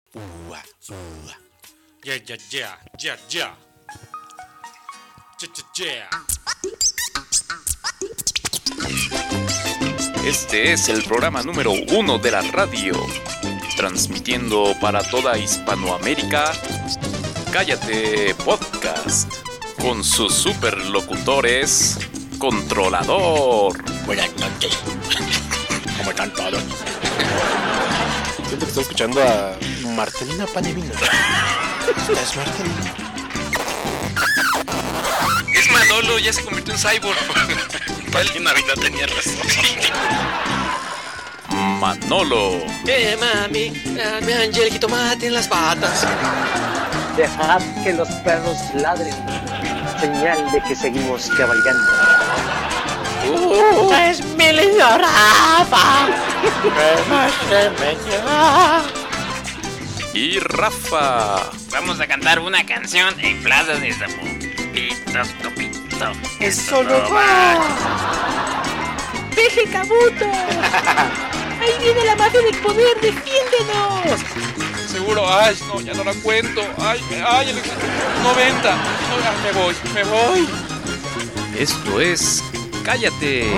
Yeah. Este es el programa número 1 de la radio, transmitiendo para toda Hispanoamérica, Cállate Podcast, con sus superlocutores, Controlador. Buenas noches. ¿Cómo están todos? Siento que estoy escuchando a Marcelina Panevino. ¿Es Marcelina? Es Manolo, ya se convirtió en cyborg. En Navidad tenía razón. Manolo. Mami, mi angelito mate en las patas. Dejad que los perros ladren, señal de que seguimos cabalgando. Es mi lindo Rafa. Y Rafa. Vamos a cantar una canción en Plaza de Zambo. Pito. Eso no va. ¡Deje, Cabuto! ¡Ahí viene la mafia del poder! ¡Defiéndenos! Seguro, ay, no, ya no la cuento. Ay, el 90. No, me voy. Esto es Cállate.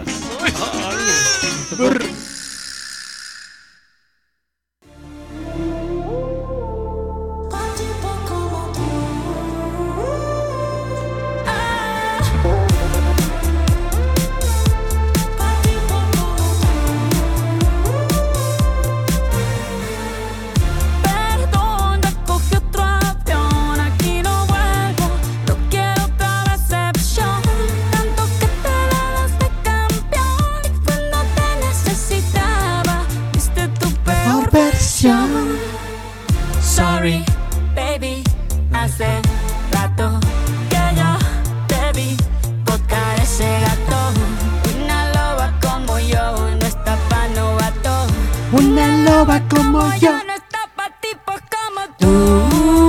Sorry, baby, hace rato que yo te vi tocar ese gato. Una loba como yo no está pa' novato. Una loba como yo no está pa' tipos como tú.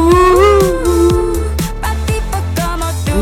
Pa' tipos como tú.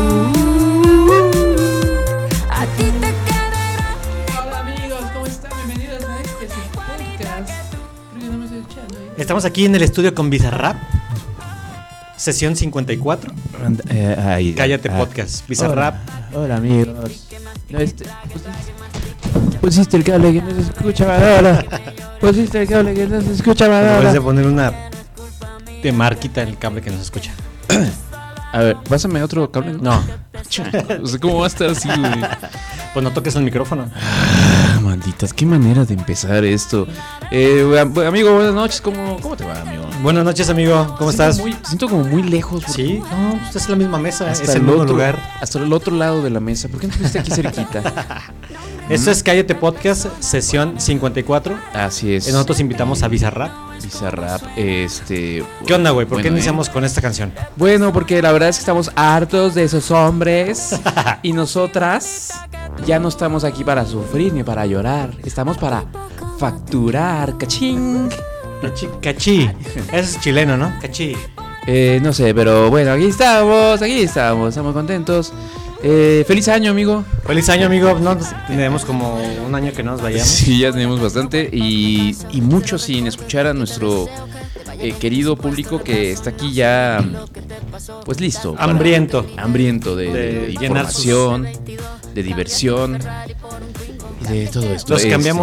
A ti te queda grande. Hola amigos, ¿cómo están? Bienvenidos a este podcast. Creo que no me estoy escuchando. Estamos aquí en el estudio con Bizarrap. Sesión 54. Cállate Podcast. Bizarrap. Hola amigos. No, pusiste el cable que no se escucha, Manolo. Pusiste el cable que no se escucha, Debes de Manolo. poner una de marquita en el cable que no se escucha. A ver, pásame otro cable. No, O sea, ¿cómo va a estar así, güey? pues no toques el micrófono. Malditas, qué manera de empezar esto. Amigo, buenas noches. ¿Cómo te va, amigo? Buenas noches, amigo. ¿Cómo estás? Siento como muy lejos. porque Sí, no, usted es la misma mesa, Hasta es el el mismo otro lugar. Hasta el otro lado de la mesa. ¿Por qué no estuviste aquí cerquita? Esto es Cállate Podcast, sesión 54. Así es. Nosotros invitamos a Bizarrap. Bizarrap, ¿Qué onda, güey? ¿Por qué bueno, iniciamos con esta canción? Bueno, porque la verdad es que estamos hartos de esos hombres. Y nosotras ya no estamos aquí para sufrir ni para llorar. Estamos para facturar, cachín. Cachí. Ese es chileno, ¿no? Cachí. No sé, pero bueno, aquí estamos, estamos contentos. Feliz año, amigo. Feliz año, amigo. No, tenemos como un año que no nos vayamos. Sí, ya tenemos bastante y mucho sin escuchar a nuestro querido público que está aquí ya, pues listo. Hambriento. Hambriento de llenar información, de diversión y de todo esto.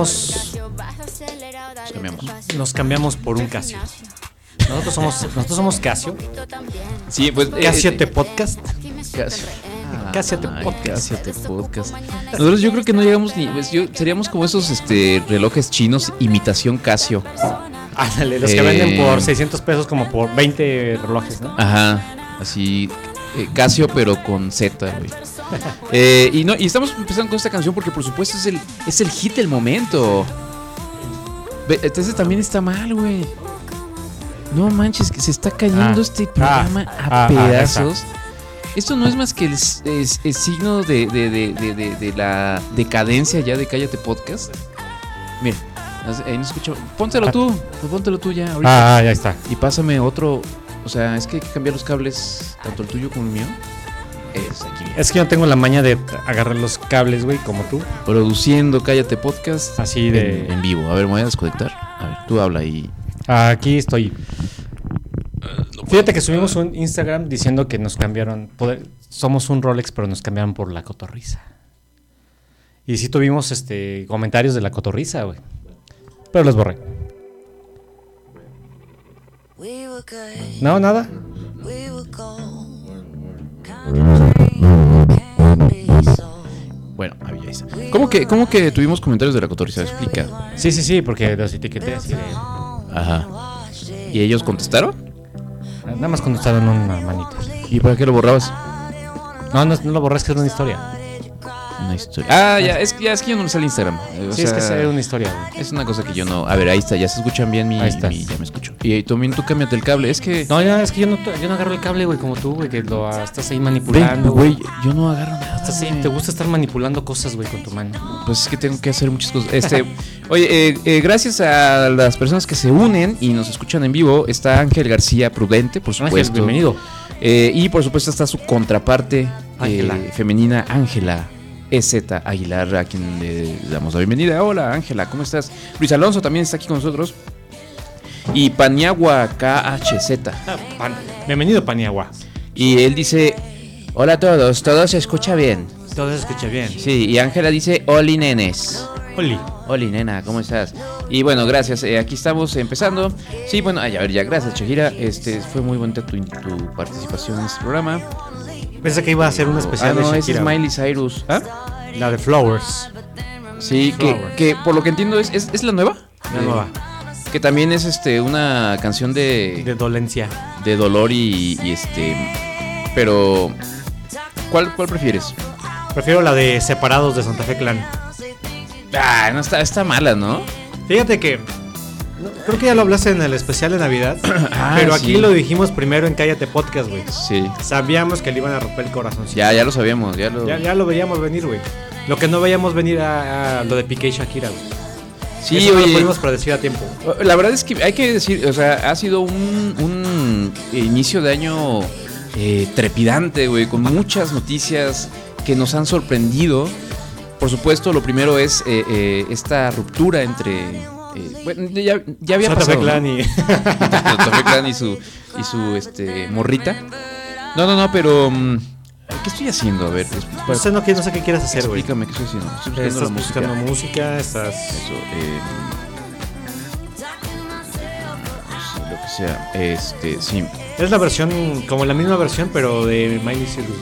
Nos cambiamos por un Casio. Nosotros somos Casio. Sí, pues Casio te Podcast. Casio. Casio te Ay, Podcast. Casio te Podcast. Nosotros yo creo que no llegamos ni, pues, seríamos como esos relojes chinos imitación Casio. Ándale, los que venden por 600 pesos como por 20 relojes, ¿no? Ajá, así Casio pero con Z, güey. Y estamos empezando con esta canción porque por supuesto es el hit del momento. Entonces también está mal, güey. No manches, que se está cayendo este programa a pedazos. Esto no es más que el signo de la decadencia ya de Cállate Podcast. Mira, ahí no escucho. Póntelo tú ya ahorita. Ya está. Y pásame otro. O sea, es que hay que cambiar los cables, tanto el tuyo como el mío. Es aquí. Es que yo tengo la maña de agarrar los cables, güey, como tú. Produciendo Cállate Podcast. Así de... En vivo. A ver, me voy a desconectar. A ver, tú habla y Aquí estoy. Fíjate que subimos un Instagram diciendo que nos cambiaron. Somos un Rolex, pero nos cambiaron por la cotorriza. Y sí tuvimos comentarios de la cotorriza, güey. Pero los borré. No, nada. Bueno, había esa. ¿Cómo que tuvimos comentarios de la cotorriza? Explica. Sí, porque los etiqueté así de... Ajá. ¿Y ellos contestaron? Nada más contestaron una manita. ¿Y para qué lo borrabas? No lo borré, es que es una historia. Una historia. Ah, es que yo no me sale Instagram. Es que es una historia, güey. Es una cosa que yo no... A ver, ahí está, ya se escuchan bien ya me escucho. Y también tú cámbiate el cable, es que... No, ya, es que yo no agarro el cable, güey, como tú, güey, que lo estás ahí manipulando. Güey, yo no agarro nada. Estás ahí, te gusta estar manipulando cosas, güey, con tu mano. Pues es que tengo que hacer muchas cosas. Oye, gracias a las personas que se unen y nos escuchan en vivo, está Ángel García Prudente, por supuesto. Ángel, bienvenido. Y por supuesto está su contraparte femenina, Ángela EZ Aguilar, a quien le damos la bienvenida. Hola, Ángela, ¿cómo estás? Luis Alonso también está aquí con nosotros. Y Paniagua KHZ. Bienvenido, Paniagua. Y él dice: hola a todos, todo se escucha bien. Todo se escucha bien. Sí, y Ángela dice: Oli nenes. Oli, nena, ¿cómo estás? Y bueno, gracias, aquí estamos empezando. Sí, bueno, a ver, ya, gracias, Shakira. Fue muy bonita tu participación en este programa. Pensé que iba a hacer un especial de Shakira. Es Miley Cyrus. ¿Ah? La de Flowers. Sí, Flowers. Que por lo que entiendo es la nueva. La nueva. Que también es una canción de dolencia. De dolor y pero ¿cuál prefieres? Prefiero la de Separados de Santa Fe Clan. Ah, no está mala, ¿no? Fíjate que creo que ya lo hablaste en el especial de Navidad, pero aquí lo dijimos primero en Cállate Podcast, güey. Sí. Sabíamos que le iban a romper el corazón. Ya lo sabíamos, ya lo veíamos venir, güey. Lo que no veíamos venir a lo de Piqué y Shakira, güey. Sí, eso no lo pudimos predecir a tiempo. La verdad es que hay que decir, o sea, ha sido un inicio de año trepidante, güey, con muchas noticias que nos han sorprendido. Por supuesto, lo primero es esta ruptura entre... bueno, ya había Santa pasado, Fe Clan, ¿no? Santa Fe Clan y su morrita. No, pero... ¿qué estoy haciendo? A ver, no sé qué quieres hacer, güey. Explícame qué estoy haciendo. Estás buscando música, estás... Eso, lo que sea. Sí. Es la versión, como la misma versión, pero de Miley Cyrus.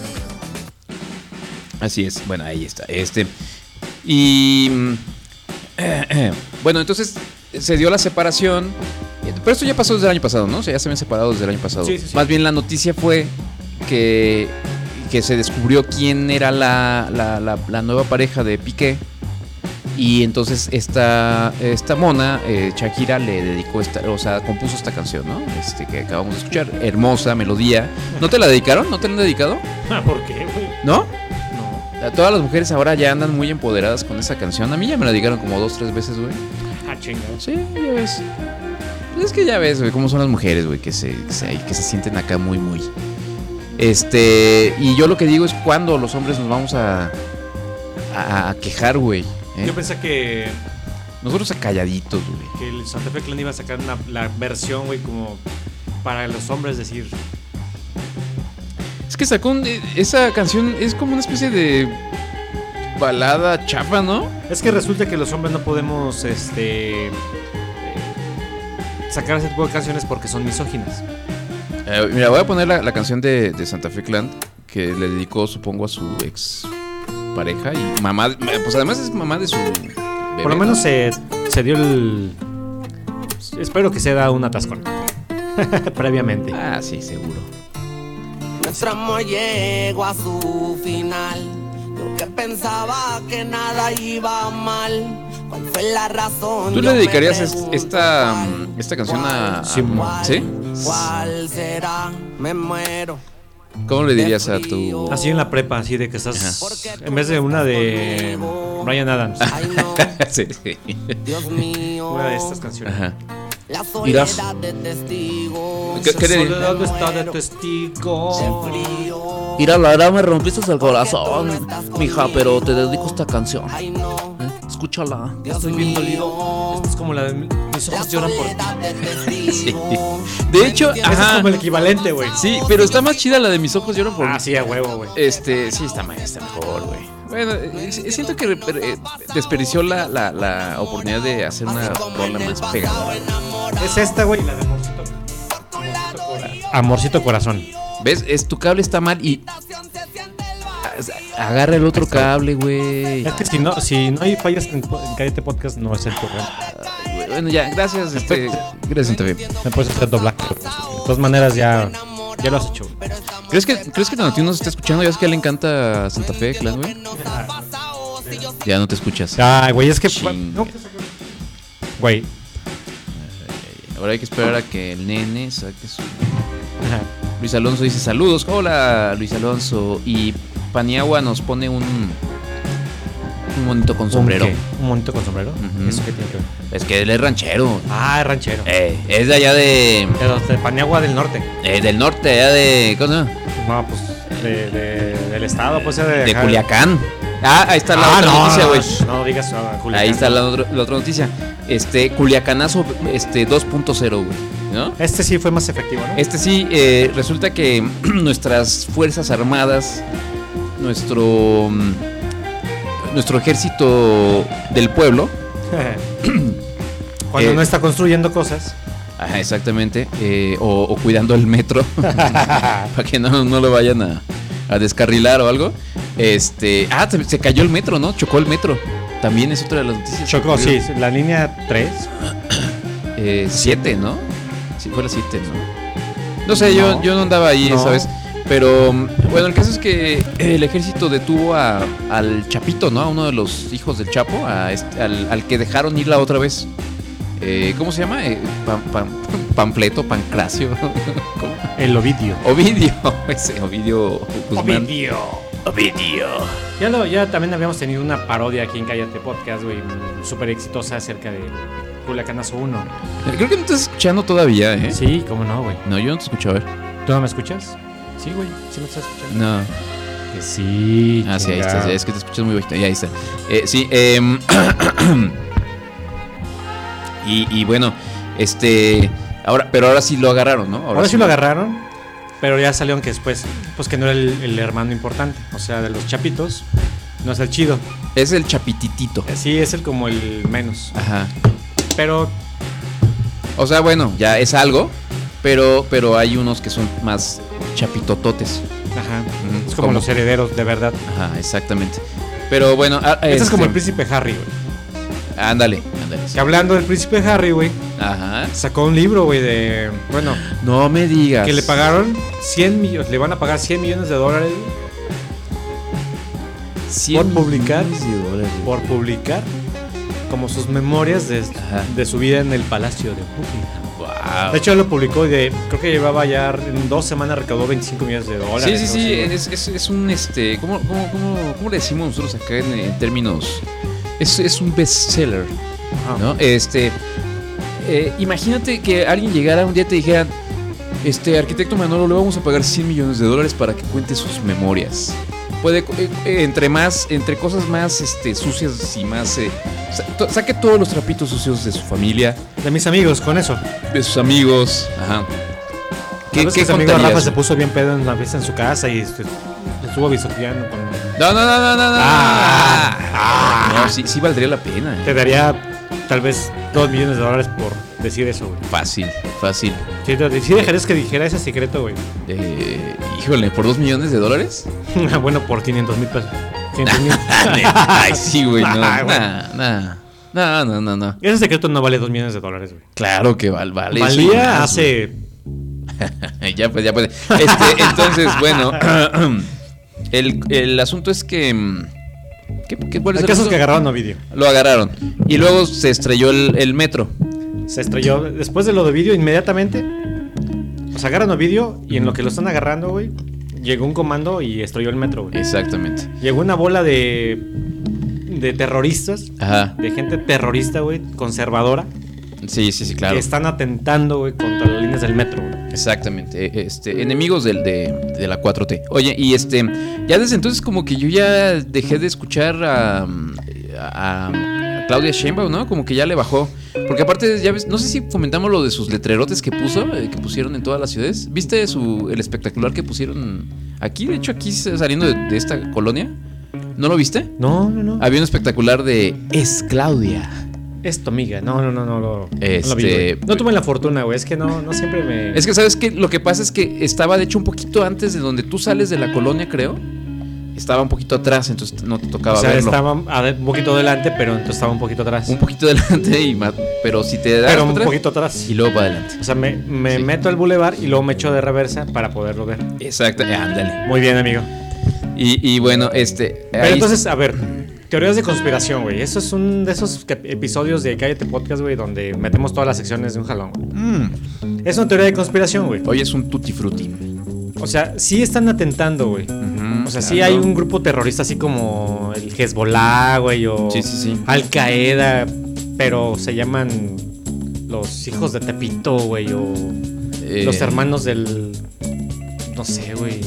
Así es, bueno, ahí está. Y bueno, entonces se dio la separación. Pero esto ya pasó desde el año pasado, ¿no? O sea, ya se habían separado desde el año pasado. Sí. Más bien la noticia fue que se descubrió quién era la nueva pareja de Piqué. Y entonces esta mona, Shakira, le dedicó compuso esta canción, ¿no? Que acabamos de escuchar. Hermosa melodía. ¿No te la dedicaron? ¿No te la han dedicado? ¿Por qué, güey? ¿No? Todas las mujeres ahora ya andan muy empoderadas con esa canción. A mí ya me la dedicaron como 2-3 veces, güey. Chingado. Sí, ya ves. Pues es que ya ves, güey, cómo son las mujeres, güey, que se sienten acá muy. Y yo lo que digo es cuando los hombres nos vamos a quejar, güey. Yo pensé que... Nosotros calladitos, güey. Que el Santa Fe Clan iba a sacar la versión, güey, como para los hombres decir... Es que sacó esa canción, es como una especie de balada chafa, ¿no? Es que resulta que los hombres no podemos sacar ese tipo de canciones porque son misóginas. Mira, voy a poner la canción de Santa Fe Clan, que le dedicó, supongo, a su ex pareja y mamá. Pues además es mamá de su bebé. Por lo menos se dio el... Espero que se da un atascón previamente. Ah, sí, seguro. Nuestro amor llegó a su final. Yo que pensaba que nada iba mal. ¿Cuál fue la razón? ¿Tú le dedicarías esta canción a... ¿Sí? ¿Cuál será? Me muero. ¿Cómo le dirías a tu...? Así en la prepa, así de que estás... En vez de una de Bryan Adams. Sí. Dios mío. Una de estas canciones. Ajá. La soledad de testigo. ¿Qué le soledad está de testigo. Mira, la verdad me rompiste el corazón, mija, pero te dedico esta canción. Escúchala. Estoy bien dolido. Esta es como la de mi mis ojos lloran por ti. Sí. De hecho, Ese es como el equivalente, güey. Sí, pero está más chida la de mis ojos lloran por mí. Sí, a huevo, güey. Sí, está mejor, güey. Bueno, siento que desperdició la oportunidad de hacer una rola más pegadora. Es esta, güey, la de Amorcito Corazón. ¿Ves? Tu cable está mal y agarra el otro cable, güey. Es que si no hay fallas en Cállate Podcast, no es el programa. Bueno, ya, gracias, gracias, Santa Fe. Me puedes hacer doblaje. De todas maneras, ya lo has hecho. ¿Crees que Tonatiuh nos está escuchando? Ya es que a él le encanta Santa Fe, Clan, güey. Ya no te escuchas. Ay, güey, es que... No. Güey. Ahora hay que esperar a que el nene saque su... Ajá. Luis Alonso dice saludos. Hola, Luis Alonso. Y Paniagua nos pone un monito con sombrero. ¿Un monito con sombrero? Uh-huh. ¿Eso qué tiene que ver? Es que él es ranchero. Es ranchero. Es de allá de Paniagua del norte. Del norte, allá de... ¿Cómo se llama? No, pues del estado, pues de Culiacán. Ahí está la otra noticia, güey. No digas Culiacán. Ahí está la otra noticia. Culiacanazo 2.0, güey, ¿no? Este sí fue más efectivo, ¿no? Este sí, resulta que nuestras fuerzas armadas, nuestro ejército del pueblo, cuando no está construyendo cosas. Ajá, exactamente. O cuidando el metro para que no lo vayan a descarrilar o algo. Se cayó el metro, ¿no? Chocó el metro. También es otra de las noticias. Chocó, sí, la línea 3. 7, ¿no? Sí, fue la 7, ¿no? No sé, yo no andaba ahí esa vez. Pero bueno, el caso es que el ejército detuvo al Chapito, ¿no? A uno de los hijos del Chapo, al que dejaron ir la otra vez. ¿Cómo se llama? Pancracio. ¿Cómo? El Ovidio. Ese Ovidio Guzmán. Ovidio. Ya también habíamos tenido una parodia aquí en Cállate Podcast, güey, súper exitosa acerca de Culiacanazo 1. Creo que no te estás escuchando todavía, ¿eh? Sí, cómo no, güey. No, yo no te escucho, a ver. ¿Tú no me escuchas? Sí, güey, sí me estás escuchando. No. Que sí. Sí, ahí está, es que te escuchas muy bajito. Ya, ahí está. Sí, y bueno, ahora sí lo agarraron, ¿no? Ahora sí lo agarraron, pero ya salieron que después, pues que no era el hermano importante, o sea, de los chapitos, no es el chido. Es el chapititito. Sí, es el como el menos. Ajá. Pero... O sea, bueno, ya es algo, pero hay unos que son más chapitototes. Ajá. Es como los herederos, de verdad. Ajá, exactamente. Pero bueno... es como el príncipe Harry, güey. Ándale. Que hablando del príncipe Harry, güey. Ajá. Sacó un libro, güey, de... Bueno. No me digas. Que le pagaron 100 millones. Le van a pagar $100 millones. Por publicar. Por publicar. Como sus memorias de su vida en el palacio de Buckingham. Wow. De hecho, él lo publicó y creo que llevaba ya en 2 semanas recaudó $25 millones. Sí. Es un ¿cómo le decimos nosotros acá en términos? Es un bestseller, ¿no? Imagínate que alguien llegara un día y te dijera, arquitecto Manolo, le vamos a pagar $100 millones para que cuente sus memorias. Puede, entre cosas más sucias y más... saque todos los trapitos sucios de su familia. De mis amigos, con eso. De sus amigos, ajá. ¿Qué su amigo Rafa se puso bien pedo en una fiesta en su casa y estuvo bisoteando con... No. No, sí valdría la pena. Te daría tal vez $2 millones por decir eso, güey. Fácil. Sí dejarías que dijera ese secreto, güey. Híjole, ¿por $2 millones? Bueno, por 500,000 pesos. Ay, sí, güey, no. Ese secreto no vale $2 millones, güey. Claro que vale. Valía hace... ya pues. Entonces, bueno... El asunto es que... ¿cuál es el caso? Es que agarraron a Ovidio. Lo agarraron. Y luego se estrelló el metro. Se estrelló. Después de lo de Ovidio, inmediatamente. O sea, agarran a Ovidio y en lo que lo están agarrando, güey, llegó un comando y estrelló el metro, güey. Exactamente. Llegó una bola de terroristas. Ajá. De gente terrorista, güey, conservadora. Sí, claro. Que están atentando, güey, contra las líneas del metro, güey. Exactamente. Enemigos de la 4T. Oye, y ya desde entonces como que yo ya dejé de escuchar a Claudia Sheinbaum, ¿no? Como que ya le bajó. Porque aparte, ya ves, no sé si comentamos lo de sus letrerotes que pusieron en todas las ciudades. ¿Viste el espectacular que pusieron aquí? De hecho, aquí saliendo de esta colonia. ¿No lo viste? No. Había un espectacular de Es Claudia. Es tu amiga. No lo vi, güey. No tuve la fortuna, güey. Es que no siempre me... Es que, ¿sabes qué? Lo que pasa es que estaba, de hecho, un poquito antes de donde tú sales de la colonia, creo. Estaba un poquito atrás, entonces no te tocaba verlo. Estaba un poquito delante, pero entonces estaba un poquito atrás. Un poquito delante, pero si te das pero un poquito atrás. Y luego para adelante. O sea, me meto al bulevar y luego me echo de reversa para poderlo ver. Exacto, ándale. Muy bien, amigo. Y bueno, Pero entonces, a ver, teorías de conspiración, güey. Eso es un de esos episodios de Cállate Podcast, güey, donde metemos todas las secciones de un jalón, güey. Es una teoría de conspiración, güey. Hoy es un tutti frutti. O sea, sí están atentando, güey. O sea, sí hay un grupo terrorista así como el Hezbollah, güey, o Al Qaeda, pero se llaman los hijos de Tepito, güey, o los hermanos del... No sé, güey.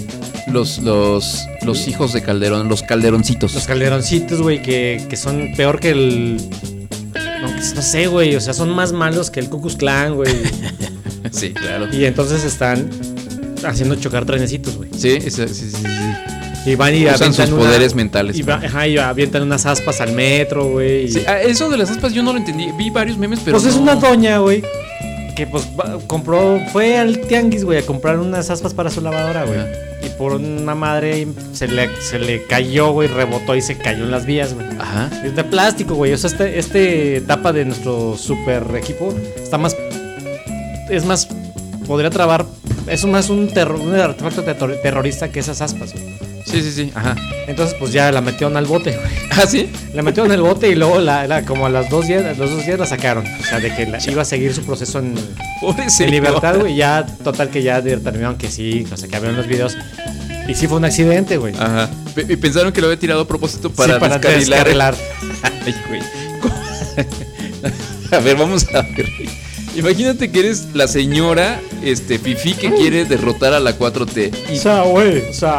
Los hijos de Calderón, los calderoncitos. Los calderoncitos, güey, que son peor que el... No sé, güey, o sea, son más malos que el Ku Klux Klan, güey. Sí, claro. Y entonces están haciendo chocar trenecitos, güey. Sí. Y van y usan sus poderes mentales. Y avientan unas aspas al metro, güey. Sí, eso de las aspas yo no lo entendí. Vi varios memes, pero pues es una doña, güey, que pues fue al tianguis, güey, a comprar unas aspas para su lavadora, güey. Y por una madre se le cayó, güey, rebotó y se cayó en las vías, güey. Ajá. Es de plástico, güey. O sea, este tapa de nuestro super equipo está más... Es más... Podría trabar... Es más un artefacto terrorista que esas aspas, güey. Sí. Ajá. Entonces, pues ya la metieron al bote, güey. ¿Ah, sí? La metieron al bote y luego como a los 2 días la sacaron. O sea, de que iba a seguir su proceso en libertad, güey. Ya, total, que ya determinaron que sí. O sea, que habían los videos. Y sí fue un accidente, güey. Ajá. Y pensaron que lo había tirado a propósito para descarrilar. Ay, güey. A ver, vamos a ver. Imagínate que eres la señora fifí que quiere derrotar a la 4T. O sea, güey,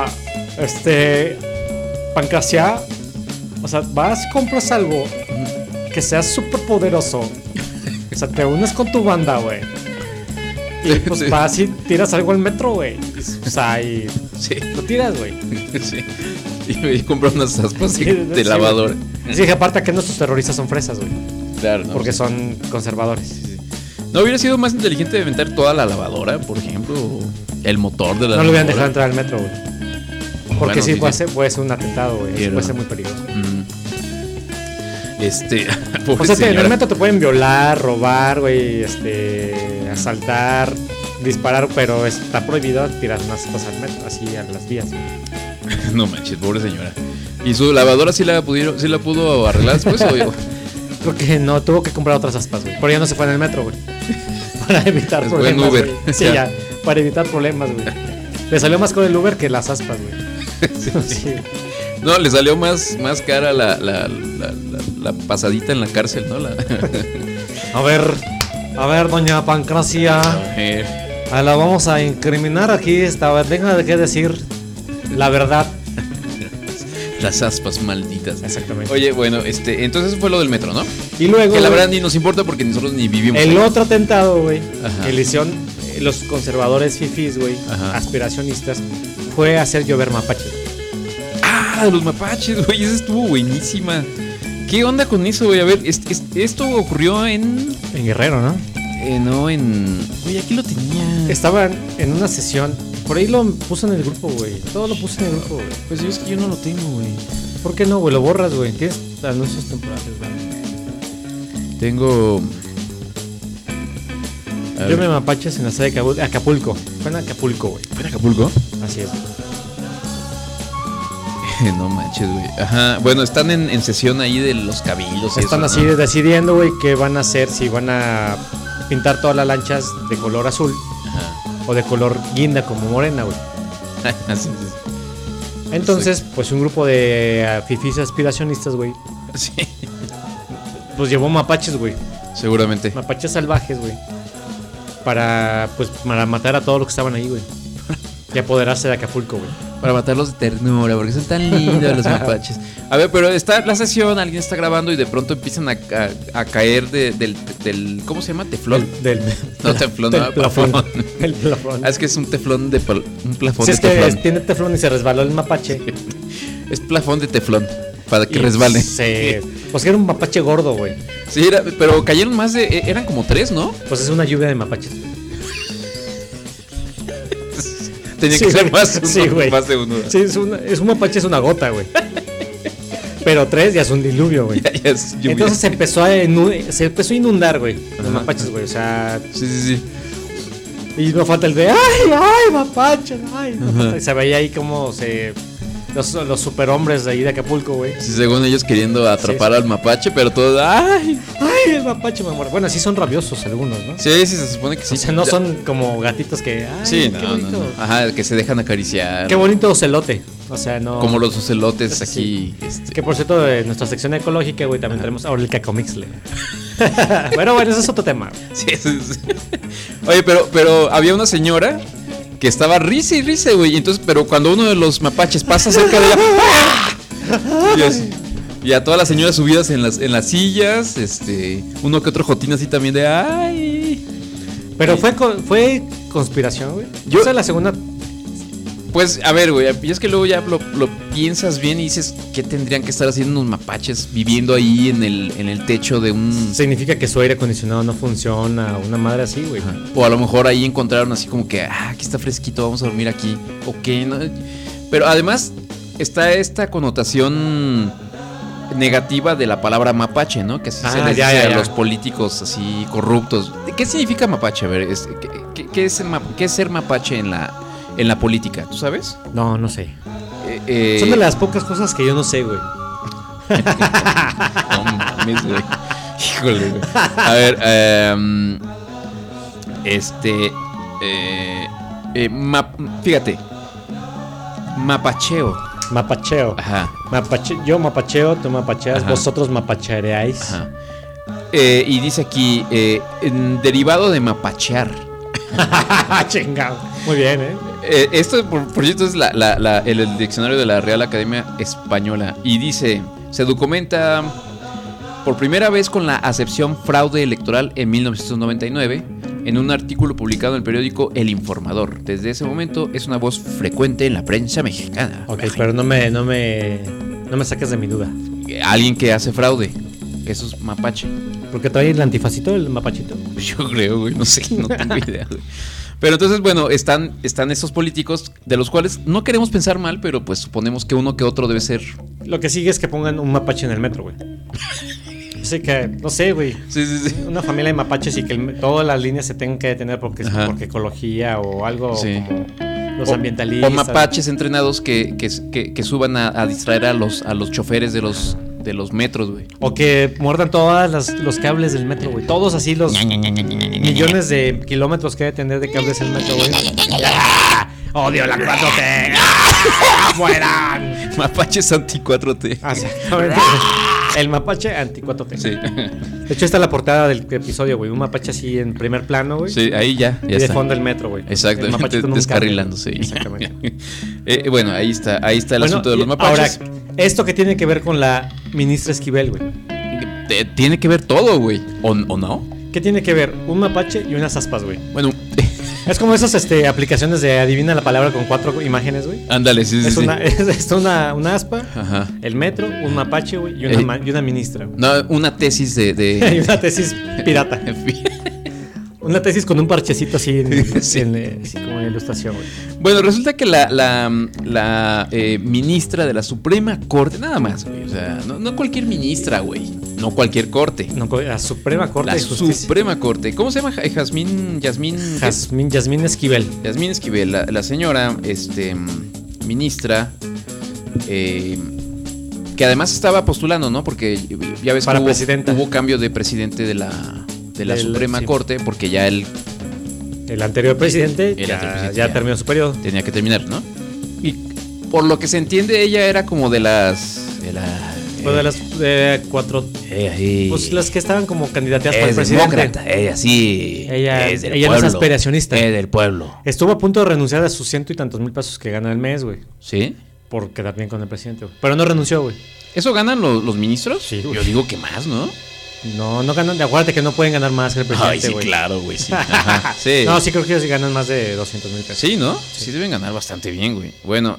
Pancracia, o sea, vas, compras algo que sea súper poderoso. O sea, te unes con tu banda, güey. Y pues vas y tiras algo al metro, güey. O sea, y lo tiras, güey. Sí. Y compras unas aspas de lavadora. Sí, que aparte que nuestros terroristas son fresas, güey. Claro, no. Porque son conservadores. ¿No hubiera sido más inteligente inventar toda la lavadora, por ejemplo? El motor de la lavadora. No lo hubieran dejado entrar al metro, güey. Porque sí, puede ser un atentado, güey. Puede ser muy peligroso. O sea, en el metro te pueden violar, robar, güey, asaltar, disparar, pero está prohibido tirar unas cosas al metro, así a las vías, güey. No manches, pobre señora. ¿Y su lavadora sí la pudo arreglar después o yo? Creo que no, tuvo que comprar otras aspas, güey. Pero ya no se fue en el metro, güey. Para evitar problemas. Uber. Sí, ya, para evitar problemas, güey. Le salió más con el Uber que las aspas, güey. Sí. No, le salió más cara la pasadita en la cárcel, ¿no? A ver, doña Pancracia. La vamos a incriminar aquí esta vez. Venga de qué decir la verdad. Las aspas malditas. Exactamente. Oye, bueno, entonces fue lo del metro, ¿no? Y luego, que la verdad ni nos importa porque nosotros ni vivimos el ahí. Otro atentado, güey, que le hicieron los conservadores fifís, güey, aspiracionistas, fue hacer llover mapaches. Ah, los mapaches, güey, esa estuvo buenísima. ¿Qué onda con eso, güey? A ver, esto ocurrió en Guerrero, ¿no? Oye, aquí lo tenía. Estaban en una sesión. Por ahí lo puse en el grupo, güey. Todo lo puse en el grupo, güey. Pues es que yo no lo tengo, güey. ¿Por qué no, güey? Lo borras, güey. Tienes anuncios temporales, güey. Tengo... Yo me mapaches en la sede de Acapulco. Fue en Acapulco, güey. ¿Fue en Acapulco? Así es. No manches, güey. Ajá. Bueno, están en sesión ahí de los cabildos. Están así decidiendo, güey, qué van a hacer. Si van a pintar todas las lanchas de color azul. O de color guinda como morena, güey. Sí. Entonces, pues un grupo de fifís aspiracionistas, güey. Sí. Pues llevó mapaches, güey. Seguramente. Mapaches salvajes, güey. Para matar a todos los que estaban ahí, güey. Y apoderarse de Acapulco, güey. Para matarlos de ternura, porque son tan lindos los mapaches. A ver, pero está la sesión, alguien está grabando y de pronto empiezan a caer del ¿cómo se llama? ¿Teflón? No, teflón, del no, plafón. plafón. El plafón. Ah, es que es un teflón un plafón Sí, de es que teflón. tiene teflón y se resbaló el mapache. Es plafón de teflón, para que Y resbale. Pues era un mapache gordo, güey. Sí, pero cayeron más de... Eran como 3, ¿no? Pues es una lluvia de mapaches. Tenía que ser más, más de uno. Sí, es un mapache, es una gota, güey. Pero 3 ya es un diluvio, güey. Ya es lluvia. Entonces se empezó a inundar, güey. Los mapaches, güey. O sea. Sí. Y no falta el de ¡ay, mapache! ¡Ay! No falta, se veía ahí como los superhombres de ahí de Acapulco, güey. Sí, según ellos queriendo atrapar al mapache, pero todo. ¡Ay! El mapache, mi amor. Bueno, sí son rabiosos algunos, ¿no? Sí, se supone que sí. O sea, no son como gatitos que. ¡Ay, sí, qué bonito! no. Ajá, que se dejan acariciar. Qué bonito ocelote. O sea, no. Como los ocelotes aquí. Que por cierto, de nuestra sección ecológica, güey, también tenemos ahora el cacomixle. Bueno, ese es otro tema. Sí. Oye, pero había una señora que estaba risa y risa, güey. Entonces, pero cuando uno de los mapaches pasa cerca de ella. Y a todas las señoras subidas en las sillas, uno que otro jotín así también de ¡ay! Pero fue conspiración, güey. Yo esa es la segunda. Pues, a ver, güey, y es que luego ya lo piensas bien y dices, ¿qué tendrían que estar haciendo unos mapaches viviendo ahí en el techo de un... Significa que su aire acondicionado no funciona, una madre así, güey. O a lo mejor ahí encontraron así como que, aquí está fresquito, vamos a dormir aquí. Ok, ¿no? Pero además está esta connotación negativa de la palabra mapache, ¿no? Que así se les dice a los políticos así corruptos. ¿Qué significa mapache? A ver, ¿qué es ser mapache en la política? ¿Tú sabes? No sé. Son de las pocas cosas que yo no sé, güey. No mames, güey. Híjole, güey. A ver, fíjate. Mapacheo. Ajá. Yo mapacheo, tú mapacheas, ajá. Vosotros mapachereáis. Ajá. Y dice aquí, derivado de mapachear. Chingado. Muy bien, esto, por cierto, es el diccionario de la Real Academia Española. Y dice, se documenta por primera vez con la acepción fraude electoral en 1999 en un artículo publicado en el periódico El Informador. Desde ese momento es una voz frecuente en la prensa mexicana. Ok, pero no me saques de mi duda. Alguien que hace fraude. Eso es mapache. ¿Porque trae el antifacito, el mapachito? Yo creo, güey, no sé, no tengo idea, güey. Pero entonces, bueno, están estos políticos de los cuales no queremos pensar mal, pero pues suponemos que uno que otro debe ser. Lo que sigue es que pongan un mapache en el metro, güey. Así que, no sé, güey. Sí. Una familia de mapaches y que todas las líneas se tengan que detener porque ecología o algo como los ambientalistas. O mapaches entrenados que suban a distraer a los choferes de los metros, güey. O que muerdan todos los cables del metro, güey. Todos así los millones de kilómetros que debe tener de cables el metro, güey. ¡Odio la 4T! ¡Mueran! Mapaches anti-4T. Exactamente. El mapache anti-4T. Sí. De hecho, está la portada del episodio, güey. Un mapache así en primer plano, güey. Sí, ahí ya y de fondo el metro, güey. Exacto, descarrilándose. Exactamente. Bueno, ahí está el asunto de los mapaches. Ahora, esto que tiene que ver con la ministra Esquivel, güey. Tiene que ver todo, güey. ¿O no? ¿Qué tiene que ver? Un mapache y unas aspas, güey. Bueno. Es como esas aplicaciones de adivina la palabra con 4 imágenes, güey. Ándale, sí. Es una aspa, ajá. El metro, un mapache, güey, y una ministra. No, una tesis de... Hay una tesis pirata. Una tesis con un parchecito así, así como en ilustración, güey. Bueno, resulta que la ministra de la Suprema Corte, nada más, güey. O sea, no cualquier ministra, güey. No cualquier corte. No, la Suprema Corte de Justicia. La Suprema Corte. ¿Cómo se llama? Yasmín Esquivel. Yasmín Esquivel, la señora ministra, que además estaba postulando, ¿no? Porque ya ves para que hubo cambio de presidente de la Suprema Corte, porque ya el anterior presidente ya terminó su periodo. Tenía que terminar, ¿no? Y por lo que se entiende, ella era como de la Pues de las 4. Ella sí. Pues las que estaban como candidatas para el Es presidente. demócrata, ella sí. Ella es del no es pueblo. aspiracionista. Es del pueblo. Estuvo a punto de renunciar a sus 100 y tantos mil pesos que gana al mes, güey. ¿Sí? Por quedar bien con el presidente, güey. Pero no renunció, güey. ¿Eso ganan los ministros? Sí, güey. Yo digo que más, ¿no? No ganan. Acuérdate que no pueden ganar más que el presidente, Ay, sí, güey. claro, güey, sí. Ajá, sí. No, sí creo que ellos sí ganan más de 200 mil pesos. Sí, ¿no? Sí deben ganar bastante bien, güey. Bueno,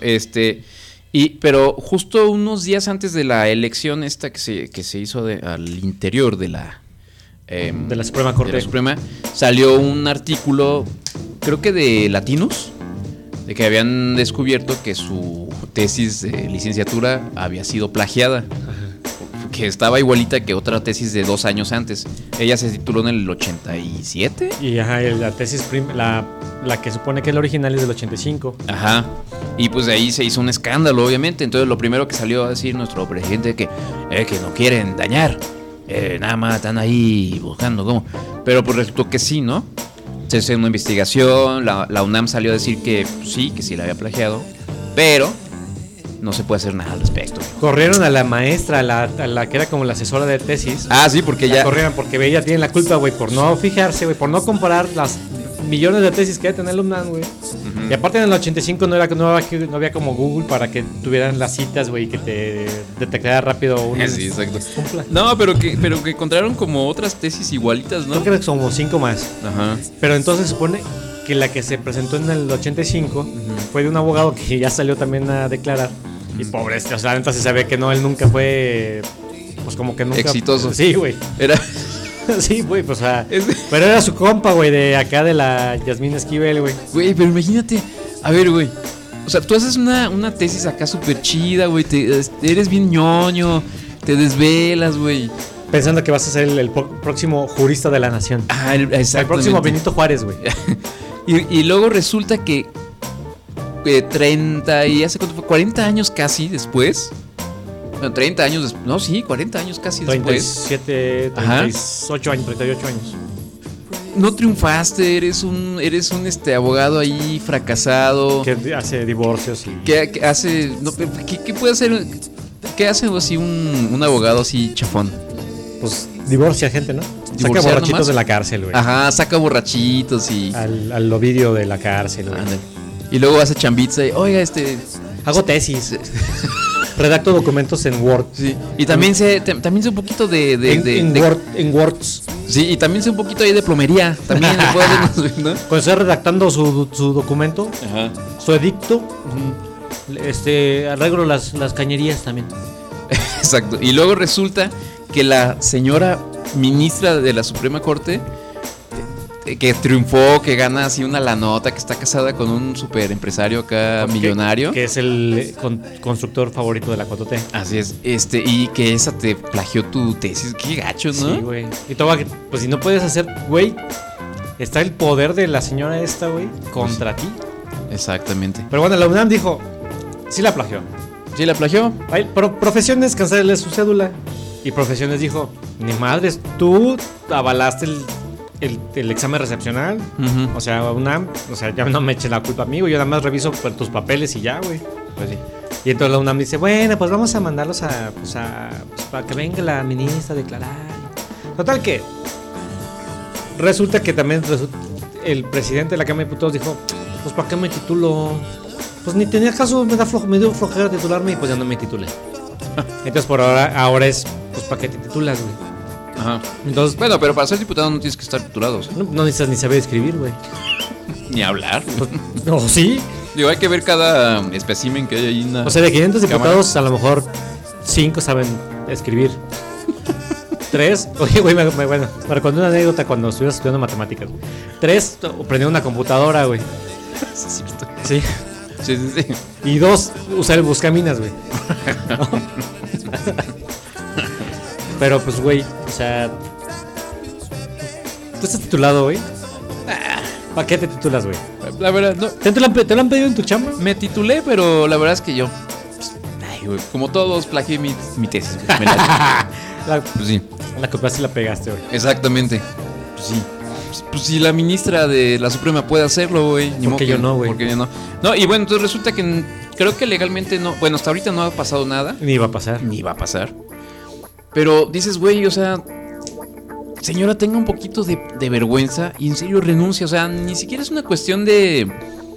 pero justo unos días antes de la elección esta que se hizo al interior de la Suprema Corte. de la Suprema, salió un artículo, creo que de Latinos, de que habían descubierto que su tesis de licenciatura había sido plagiada. Que estaba igualita que otra tesis de 2 años antes. Ella se tituló en el 87. Y ajá, la tesis, la que supone que es la original es del 85. Ajá. Y pues de ahí se hizo un escándalo, obviamente. Entonces lo primero que salió a decir nuestro presidente que no quieren dañar. Nada más están ahí buscando cómo. Pero pues resultó que sí, ¿no? Se hizo una investigación. La UNAM salió a decir que pues, sí la había plagiado. Pero no se puede hacer nada al respecto. Corrieron a la maestra, a la que era como la asesora de tesis. Ah, sí, porque ya corrieron porque ella tiene la culpa, güey, por no fijarse, güey, por no comparar las millones de tesis que debe tener el UNAM, güey. Y aparte en el 85 no había como Google para que tuvieran las citas, güey, y que te detectara rápido sí, exacto. No, pero que encontraron como otras tesis igualitas, ¿no? Creo que como 5 más. Ajá. Pero entonces se supone que la que se presentó en el 85 fue de un abogado que ya salió también a declarar. Y pobre, o sea, entonces se ve que no, él nunca fue, pues como que nunca... exitoso. Sí, güey. Era... sí, güey, pues o sea... Pero era su compa, güey, de acá de la Yasmín Esquivel, güey. Güey, pero imagínate, a ver, güey. O sea, tú haces una tesis acá súper chida, güey. Eres bien ñoño, te desvelas, güey. Pensando que vas a ser el próximo jurista de la nación. Ah, exactamente. El próximo Benito Juárez, güey. y luego resulta que 30 y hace cuánto fue, 40 años casi después. Bueno, 30 años no, sí, 40 años casi 37, después. 38 años, 38 años. No triunfaste, eres un abogado ahí fracasado. Que hace divorcios y... ¿Qué hace? No, ¿qué puede hacer? ¿Qué hace así un abogado así chafón? Pues divorcia gente, ¿no? Saca borrachitos nomás de la cárcel, güey. Ajá, saca borrachitos y... Al Ovidio de la cárcel, güey. Y luego hace chambitza y, oiga, hago tesis. Redacto documentos en Word. Sí. Y también sé un poquito en Words. Sí, y también sé un poquito ahí de plomería. También le puedo hacer, ¿no? Cuando estoy redactando su documento, ajá, su edicto, arreglo las cañerías también. Exacto. Y luego resulta que la señora ministra de la Suprema Corte, que triunfó, que gana así una lanota, que está casada con un super empresario acá millonario, que es el constructor favorito de la 4T. Así es, y que esa te plagió tu tesis, qué gacho, ¿no? Sí, güey. Y todo, pues si no puedes hacer, güey, está el poder de la señora esta, güey, contra ti. Exactamente. Pero bueno, la UNAM dijo, sí la plagió. Sí la plagió. Ay, pero Profesiones cancelarle su cédula. Y Profesiones dijo, ni madres, tú avalaste el examen recepcional. O sea, UNAM, ya no me eche la culpa a mí, güey. Yo nada más reviso tus papeles y ya, güey. Pues sí. Y entonces la UNAM dice, bueno, pues vamos a mandarlos para que venga la ministra a declarar. Total que resulta que también el presidente de la Cámara de Diputados dijo, pues ¿para qué me titulo? Pues ni tenía caso, me dio flojera titularme y pues ya no me titulé. Entonces por ahora es, pues ¿para qué te titulas, güey? Ajá. Entonces, bueno, pero para ser diputado no tienes que estar titulado, ¿sí? No necesitas ni saber escribir, güey. Ni hablar. No, sí. Digo, hay que ver cada espécimen que hay ahí. O sea, de 500 diputados, a lo mejor 5 saben escribir. 3, oye, güey, bueno, me recordé una anécdota cuando estuvimos estudiando matemáticas. 3, prender una computadora, güey. Sí. Sí. Y 2, usar el buscaminas, güey. ¿No? Pero pues, güey, o sea, ¿tú estás titulado, güey? ¿Para qué te titulas, güey? La verdad, no. ¿Te lo han pedido en tu chamba? Me titulé, pero la verdad es que yo, güey, como todos, plagié mi tesis. Pues sí. La copiaste y la pegaste, güey. Exactamente. Pues sí. Pues si la ministra de la Suprema puede hacerlo, güey. Porque yo no, güey. Porque yo no. No, y bueno, entonces resulta que creo que legalmente no. Bueno, hasta ahorita no ha pasado nada. Ni va a pasar. Pero dices, güey, o sea, señora, tenga un poquito de vergüenza y en serio renuncia. O sea, ni siquiera es una cuestión de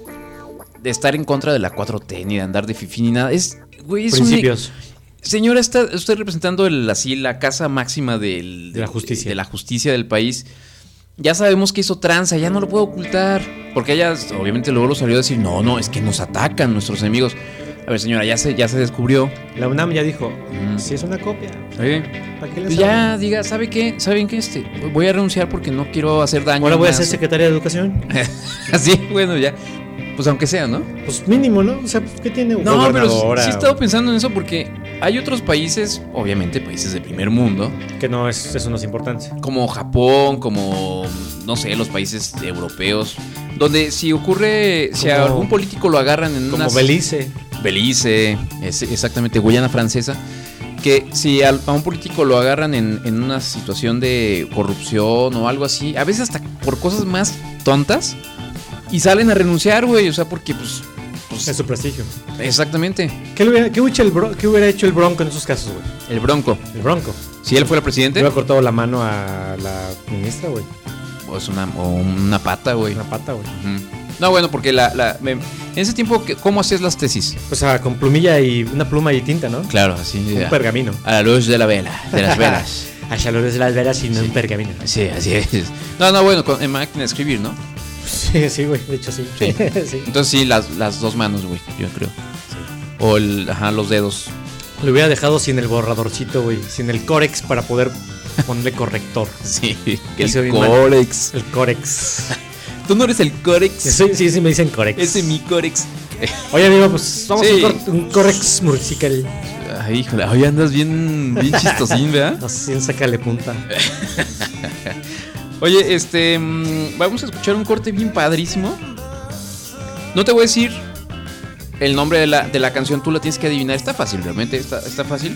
estar en contra de la 4T ni de andar de fifí ni nada. Es, güey, es principios. Señora, está usted representando la casa máxima de la justicia. De la justicia del país. Ya sabemos que hizo tranza, ya no lo puedo ocultar. Porque ella, obviamente, luego lo salió a decir, no, es que nos atacan nuestros enemigos. A ver, señora, ya se descubrió. La UNAM ya dijo, si es una copia. ¿Para qué ya diga, ¿saben qué? Voy a renunciar porque no quiero hacer daño. Ahora voy a ser secretaria de Educación. Así, bueno, ya. Pues aunque sea, ¿no? Pues mínimo, ¿no? O sea, ¿qué tiene? No, pero sí he estado pensando en eso porque hay otros países, obviamente países de primer mundo, que no, eso no es importante. Como Japón, como, no sé, los países europeos, donde si ocurre, si a algún político lo agarran en como Belice, exactamente, Guyana Francesa, que si a un político lo agarran en una situación de corrupción o algo así, a veces hasta por cosas más tontas, y salen a renunciar, güey, o sea, porque pues es su prestigio. Exactamente. ¿Qué hubiera hecho el Bronco en esos casos, güey? El Bronco. Si él fuera presidente. Le hubiera cortado la mano a la ministra, güey. O una pata, güey. No, bueno, porque en ese tiempo, ¿cómo hacías las tesis? O sea, con plumilla y una pluma y tinta, ¿no? Claro, así. Un pergamino. A la luz de la vela, de las velas. A la luz de las velas y no un pergamino. Sí, así es. No, bueno, en máquina de escribir, ¿no? Sí, güey, de hecho sí. Sí. Entonces sí, las dos manos, güey, yo creo. Sí. O los dedos. Lo hubiera dejado sin el borradorcito, güey, sin el córex para poder ponerle corrector. Sí, el córex. El córex. ¿Tú no eres el córex? Sí, me dicen córex. Ese es mi córex. Oye, amigo, pues vamos a un córex musical. Ay, híjole, hoy andas bien chistosín, ¿verdad? Así, sácale punta. Oye, vamos a escuchar un corte bien padrísimo. No te voy a decir el nombre de la canción, tú la tienes que adivinar. Está fácil, realmente, está fácil.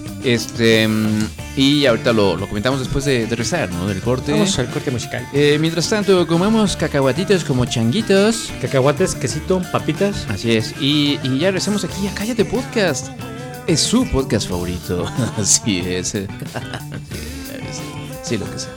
Y ahorita lo comentamos después de rezar, ¿no? Del corte. Vamos al corte musical. Mientras tanto, comemos cacahuatitos como changuitos. Cacahuates, quesito, papitas. Así es. Y ya regresamos aquí a Cállate Podcast. Es su podcast favorito. Así es. Sí, lo que sea.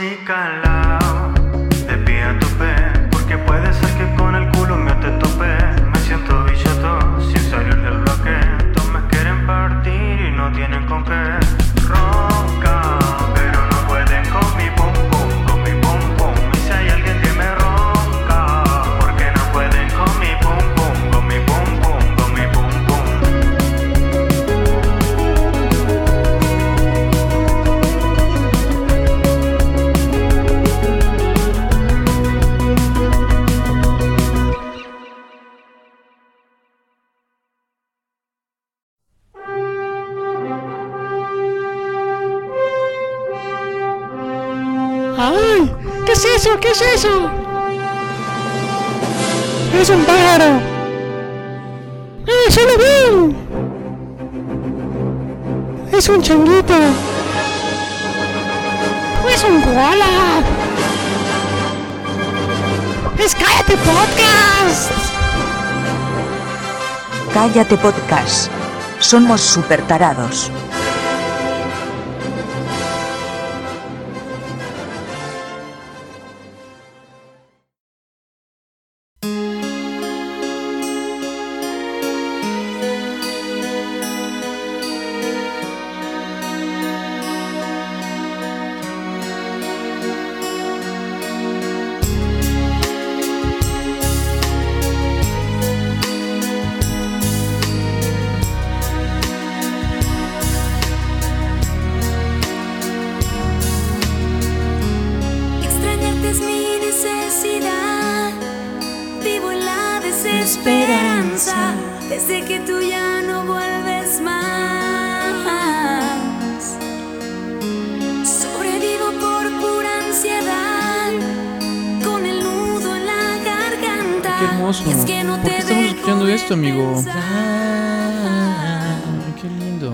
así calao, de pie a tope, porque puede ser que con el culo me te tope. Me siento bichoto sin salir del bloque. Todos me quieren partir y no tienen con qué. Ronca, pero no pueden con mi pum pum, con mi pum pum. Y si hay alguien que me ronca, porque no pueden con mi pum pum, con mi pum pum, con mi pum pum. ¡Ay! ¿Qué es eso? ¿Qué es eso? ¡Es un pájaro! ¡Ah, sí lo veo! ¡Es un changuito! ¡Es un koala! ¡Es Cállate Podcast! Cállate Podcast. Somos super tarados. Extrañarte es mi necesidad. Vivo en la desesperanza desde que tú ya no vuelves más. Sobrevivo por pura ansiedad, con el nudo en la garganta. Qué hermoso. Y es que no ¿Por te qué estamos dejo escuchando esto, amigo? pensar. Ay, qué lindo.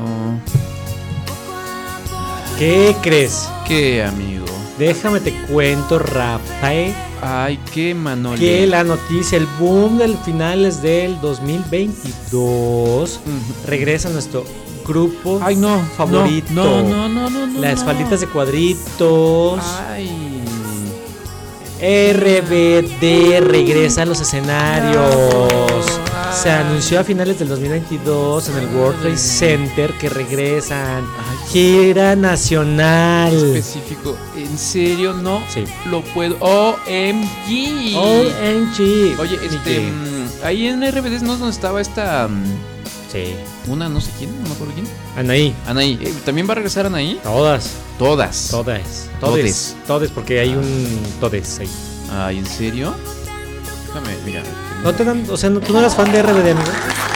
¿Qué crees? ¿Qué, amigo? Déjame te cuento, Rafael, Ay, qué Manolo. que la noticia, el boom del finales del 2022, regresa a nuestro grupo Ay, no, favorito. No. Las falditas de cuadritos. Ay. RBD regresa a los escenarios. Se anunció a finales del 2022 en el World Trade Center que regresan. Gira nacional. Específico. ¿En serio? No Sí. lo puedo. OMG. OMG. Oye, ahí en RBD no es donde estaba esta. Sí. Una no sé quién, no me acuerdo quién. Anaí. Anaí. ¿También va a regresar Anaí? Todas. Todas. Todes, porque hay un todes ahí. Ay, ¿en serio? Déjame, mira. ¿No te dan, o sea, tú no eras fan de RBD, amigo?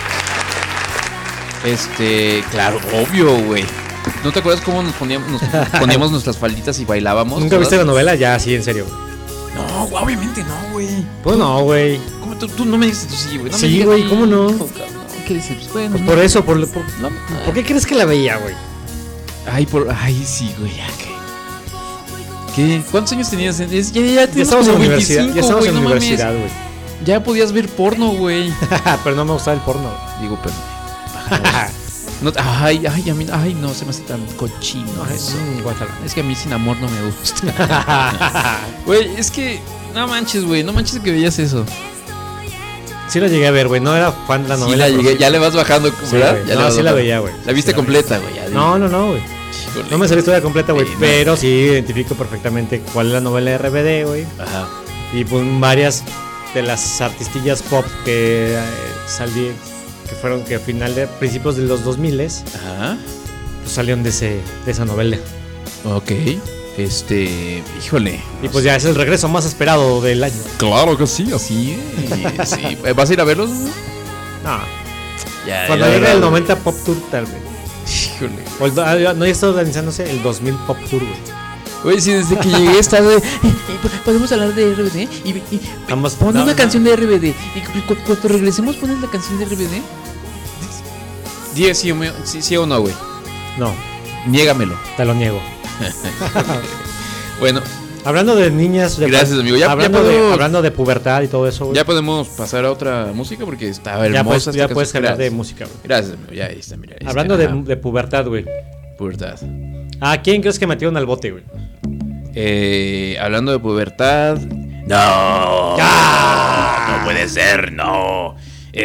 Claro, obvio, güey. ¿No te acuerdas cómo nos poníamos nuestras falditas y bailábamos? ¿Nunca viste la novela? Ya, sí, en serio. No, obviamente no, güey. Pues no, güey. ¿Cómo tú no me dices tú sí, güey? No me Sí, digas güey, sí. ¿cómo no? ¿Qué dices? Bueno, Pues no. por eso, ¿por No, qué crees que la veía, güey? Ay, sí, güey, ya que. ¿Qué? ¿Cuántos años tenías? Ya Ya teníamos estamos en como universidad, 25, ya estamos güey, en no mames. universidad, güey. Ya podías ver porno, güey. Pero no me gustaba el porno. Digo, pero. No, ay, no, se me hace tan cochino eso. Es que a mí sin amor no me gusta. Güey, es que. No manches, güey, no manches que veías eso. Sí la llegué a ver, güey. No era fan de la Sí novela. la pero llegué, sí. ya le vas bajando, Sí, ¿verdad? güey. Ya No, le vas sí la bajando. veía, güey. La viste Sí la completa, güey. ya, No, güey. híjole. No me sé la historia completa, güey. Sí, no. Pero sí identifico perfectamente cuál es la novela de RBD, güey. Ajá. Y pues varias de las artistillas pop que salí, que fueron que a principios de los 2000 Ajá. pues salieron de esa novela. Ok. Híjole. Y pues ya es el regreso más esperado del año. Claro que sí, así es. Sí. ¿Vas a ir a verlos? No. Ya, Cuando la llegue verdad, el 90 Pop Tour, tal vez. Híjole. No, ya está organizándose el 2000 Pop Tour, güey. Güey, sí, desde que llegué está de. Podemos hablar de RBD y pon una canción de RBD. Y cuando regresemos, pones la canción de RBD. Dime sí o no, güey. No. Niégamelo. Te lo niego. Bueno. Hablando de niñas. Gracias, amigo. Hablando de pubertad y todo eso, güey. Ya podemos pasar a otra música porque está hermosa. Ya puedes hablar de música, güey. Gracias, amigo. Ya ahí está, mira. Hablando de pubertad, güey. Pubertad. ¿A quién crees que metieron al bote, güey? Hablando de pubertad. No, no puede ser, no.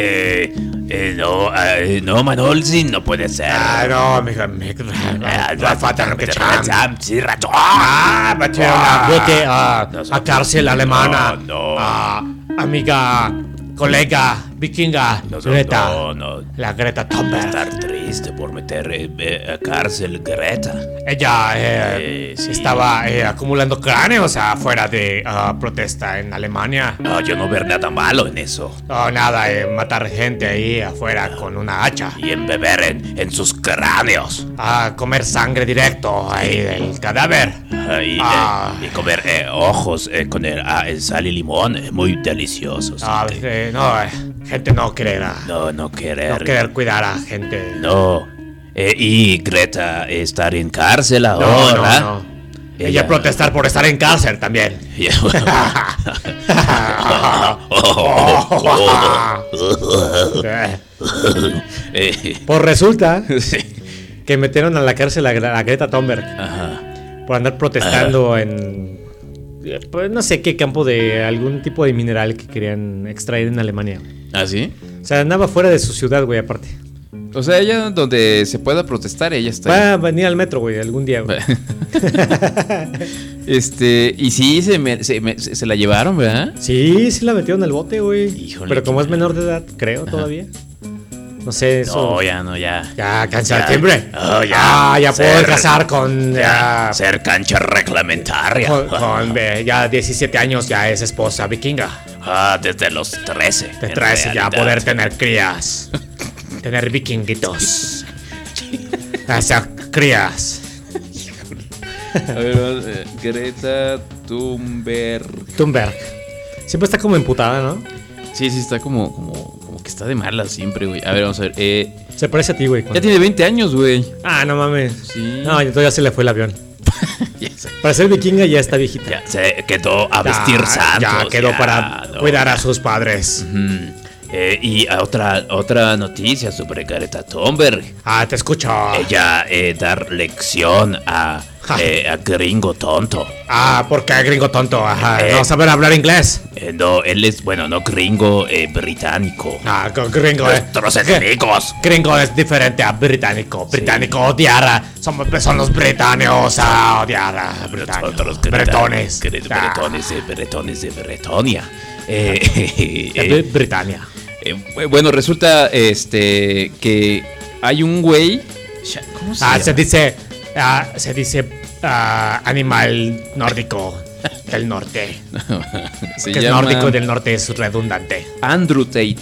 No, Manol, sí, no puede ser. No, me falta que cham. Sí, rato. Metieron a bote a cárcel alemana. Amiga, colega, vikinga, Greta. La Greta Thunberg. Estar triste por meter a cárcel Greta. Ella estaba acumulando cráneos afuera de protesta en Alemania. No, yo no veo nada malo en eso. No, nada, matar gente ahí afuera con una hacha. Y en beber en sus cráneos. Comer sangre directo ahí del cadáver. Y comer ojos con el sal y limón, muy delicioso. Gente no quererá. No querer. No querer cuidar a gente. No. Y Greta estar en cárcel ahora. No. Ella protestar por estar en cárcel también. Pues resulta que metieron a la cárcel a Greta Thunberg. Por andar protestando en pues no sé qué campo de algún tipo de mineral que querían extraer en Alemania. ¿Ah, sí? O sea, andaba fuera de su ciudad, güey, aparte. O sea, ella donde se pueda protestar, ella está. Va a venir al metro, güey, algún día, güey. Y sí, se la llevaron, ¿verdad? Sí la metieron al bote, güey. Híjole. Pero como es menor de edad, creo, todavía. No sé, eso. No, ya. Ya, cancha de timbre. Ya puedo casar con. Ser cancha reglamentaria. Con ya 17 años, ya es esposa vikinga. Desde los 13. De 13 ya poder tener crías. Tener vikinguitos. Hacer crías. A ver, Greta Thunberg. Siempre está como emputada, ¿no? Sí, está como que está de mala siempre, güey. A ver, vamos a ver. Se parece a ti, güey. Ya tiene 20 años, güey. No mames. Sí. No, todavía se le fue el avión. Para ser vikinga ya está viejita. Ya se quedó a vestir santos. Ya quedó para cuidar a sus padres. Y otra noticia sobre Greta Thunberg. Te escucho. Ella dar lección a gringo tonto. ¿Por qué gringo tonto? No saber hablar inglés. No, él es, no gringo, británico. Gringo. Nuestros enemigos. Gringo es diferente a británico. Británico odiar. Son los británicos a odiar a británicos. Bretones. Bretones de Bretonia. Britannia. Bueno, resulta que hay un güey. ¿Cómo se llama? Se dice animal nórdico del norte. Se que llama... es nórdico del norte es redundante. Andrew Tate.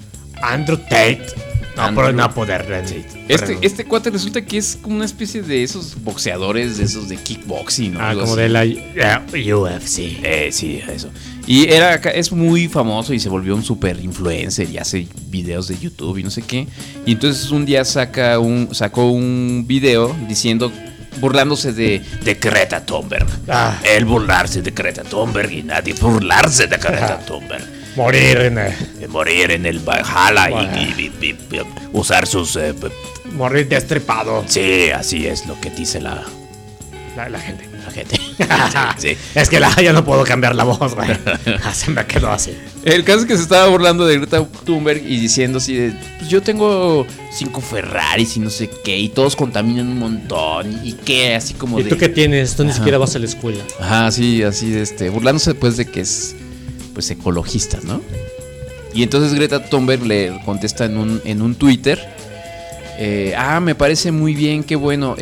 Pero no poder. Este cuate resulta que es como una especie de esos boxeadores, de esos de kickboxing, ¿no? Como así. De la UFC. Sí, eso. Y es muy famoso y se volvió un super influencer y hace videos de YouTube y no sé qué. Y entonces un día sacó un video burlándose de Greta Thunberg. Él burlarse de Greta Thunberg y nadie burlarse de Greta Thunberg. Morir en el Valhalla y usar sus... morir destripado. Sí, así es lo que dice la gente. La gente. Sí. Es que ya no puedo cambiar la voz, güey. Se me quedó así. El caso es que se estaba burlando de Greta Thunberg y diciendo así de... Pues yo tengo 5 Ferraris y no sé qué, y todos contaminan un montón. ¿Y qué? Así como ¿Y tú qué tienes? Tú ni siquiera vas a la escuela. Sí, así burlándose pues de que es... pues ecologista, ¿no? Y entonces Greta Thunberg le contesta en un Twitter. Me parece muy bien, qué bueno.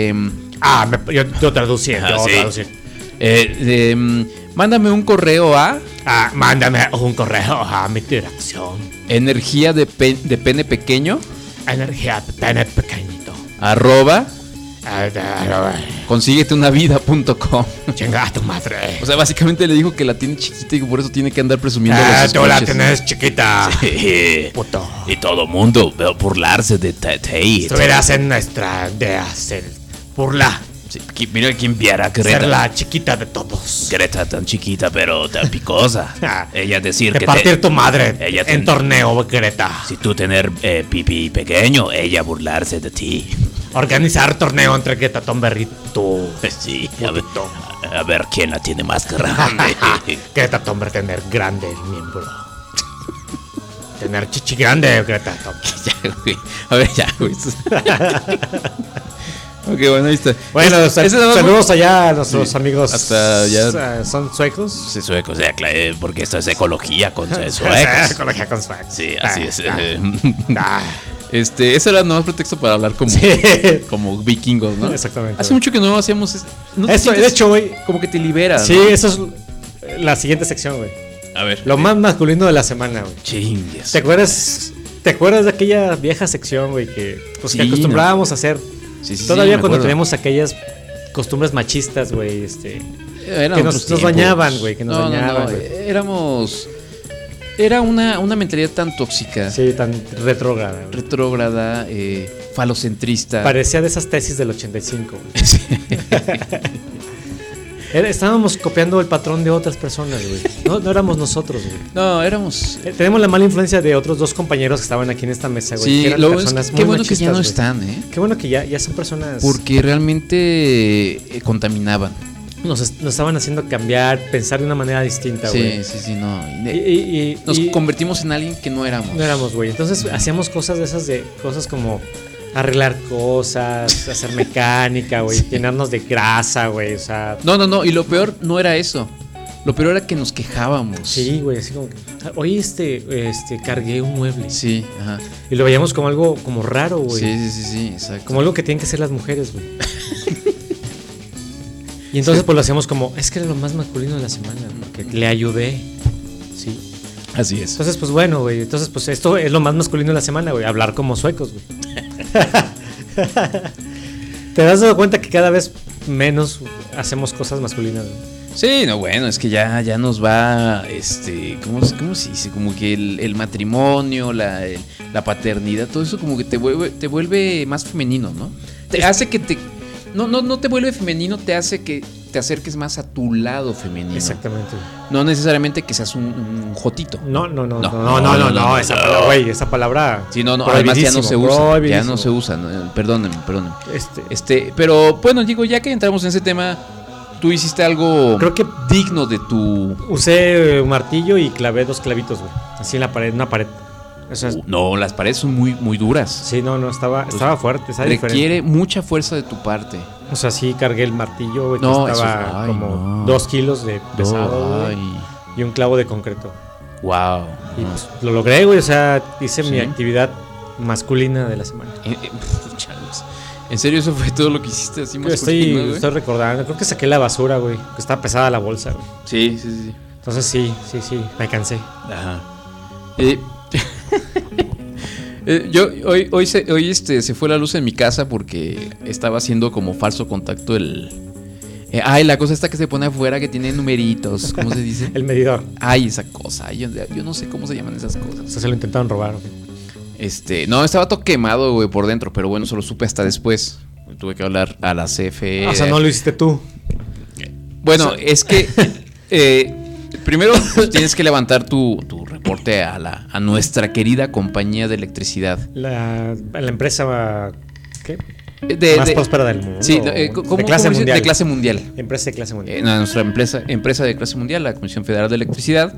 Yo traducí. Mándame un correo a. Mándame un correo a mi dirección. Energía de pene pequeño. Energía de pene pequeñito. @consígueteunavida.com. Chinga tu madre. O sea, básicamente le dijo que la tiene chiquita y que por eso tiene que andar presumiendo los tú la tienes chiquita. Sí. Puto. Y todo mundo burlarse de Tate. Estuvieras en nuestra de hacer burla. Sí, mira quién viera a Greta. Ser la chiquita de todos. Greta tan chiquita pero tan picosa. Ella decir de que partir tu madre en torneo, Greta. Si tú tener pipí pequeño, ella burlarse de ti. Organizar torneo entre Quetatón Berrito. Sí, a ver quién la tiene más grande. Quetatón va a tener grande el miembro. Tener chichi grande, Quetatón. Ya, güey. A ver, ya, güey. Ok, bueno, ahí está. Bueno, saludos allá a nuestros amigos. Hasta ya. ¿Son suecos? Sí, suecos, porque esto es ecología con suecos. Ecología con suecos. Sí, así es. Ese era nomás pretexto para hablar como vikingos, ¿no? Exactamente. Hace mucho que no hacíamos eso. De hecho, güey. Como que te libera. Sí, ¿no? eso es la siguiente sección, güey. A ver. Lo más masculino de la semana, güey. Chingues. ¿Te acuerdas de aquella vieja sección, güey, que que acostumbrábamos a hacer? Sí, todavía cuando teníamos aquellas costumbres machistas, güey, que nos bañaban, güey, que nos bañaban. No. Era una mentalidad tan tóxica. Sí, tan retrógrada. Retrógrada, falocentrista. Parecía de esas tesis del 85, güey. Sí. Estábamos copiando el patrón de otras personas, güey. No éramos nosotros, güey. No, éramos. Tenemos la mala influencia de otros dos compañeros que estaban aquí en esta mesa, güey. Sí, que eran personas muy qué bueno machistas, que ya no güey. están, ¿eh? Qué bueno que ya son personas. Porque realmente contaminaban. Nos estaban haciendo cambiar, pensar de una manera distinta, güey. Sí, no. Y nos convertimos en alguien que no éramos. No éramos, güey. Entonces hacíamos cosas de esas cosas como arreglar cosas, hacer mecánica, güey, llenarnos de grasa, güey, o sea. No, y lo peor no era eso. Lo peor era que nos quejábamos. Sí, güey, así como que, oye, cargué un mueble. Sí, ajá. Y lo veíamos como algo como raro, güey. Sí, exacto. Como algo que tienen que hacer las mujeres, güey. Y entonces pues lo hacíamos como, es que era lo más masculino de la semana, porque le ayudé. Sí. Así es. Entonces, pues bueno, güey. Entonces, pues esto es lo más masculino de la semana, güey. Hablar como suecos, güey. ¿Te has dado cuenta que cada vez menos hacemos cosas masculinas, güey? Sí, no, bueno, es que ya nos va, ¿cómo se dice? Como que el matrimonio, la paternidad, todo eso como que te vuelve más femenino, ¿no? Te hace que no te vuelve femenino, te hace que te acerques más a tu lado femenino. Exactamente. No necesariamente que seas un jotito. No, esa palabra. Sí, además ya no se usa. Ya no se usa. Perdónenme. Pero bueno, digo, ya que entramos en ese tema, tú hiciste algo, creo que digno de tu. Usé un martillo y clavé 2 clavitos, güey. Así en la pared, una pared. No, las paredes son muy, muy duras. Sí, estaba fuerte. Requiere mucha fuerza de tu parte. O sea, sí cargué el martillo, güey. Estaba como 2 kilos de pesado, güey, y un clavo de concreto. Wow. Y pues lo logré, güey. O sea, hice mi actividad masculina de la semana. ¿En serio eso fue todo lo que hiciste así masculino, güey? Estoy recordando. Creo que saqué la basura, güey. Que estaba pesada la bolsa, güey. Sí. Entonces sí. Me cansé. Ajá. Yo hoy se fue la luz en mi casa porque estaba haciendo como falso contacto la cosa esta que se pone afuera que tiene numeritos, ¿cómo se dice? El medidor. Esa cosa, yo no sé cómo se llaman esas cosas. O sea, se lo intentaron robar, güey. No, estaba todo quemado, güey, por dentro, pero bueno, solo supe hasta después. Tuve que hablar a la CFE. O sea, no lo hiciste tú. Bueno, es que primero tienes que levantar tu reporte a nuestra querida compañía de electricidad. La empresa, ¿qué? Más próspera del mundo. Sí, de clase mundial. De clase mundial. Empresa de clase mundial. Nuestra empresa de clase mundial, la Comisión Federal de Electricidad.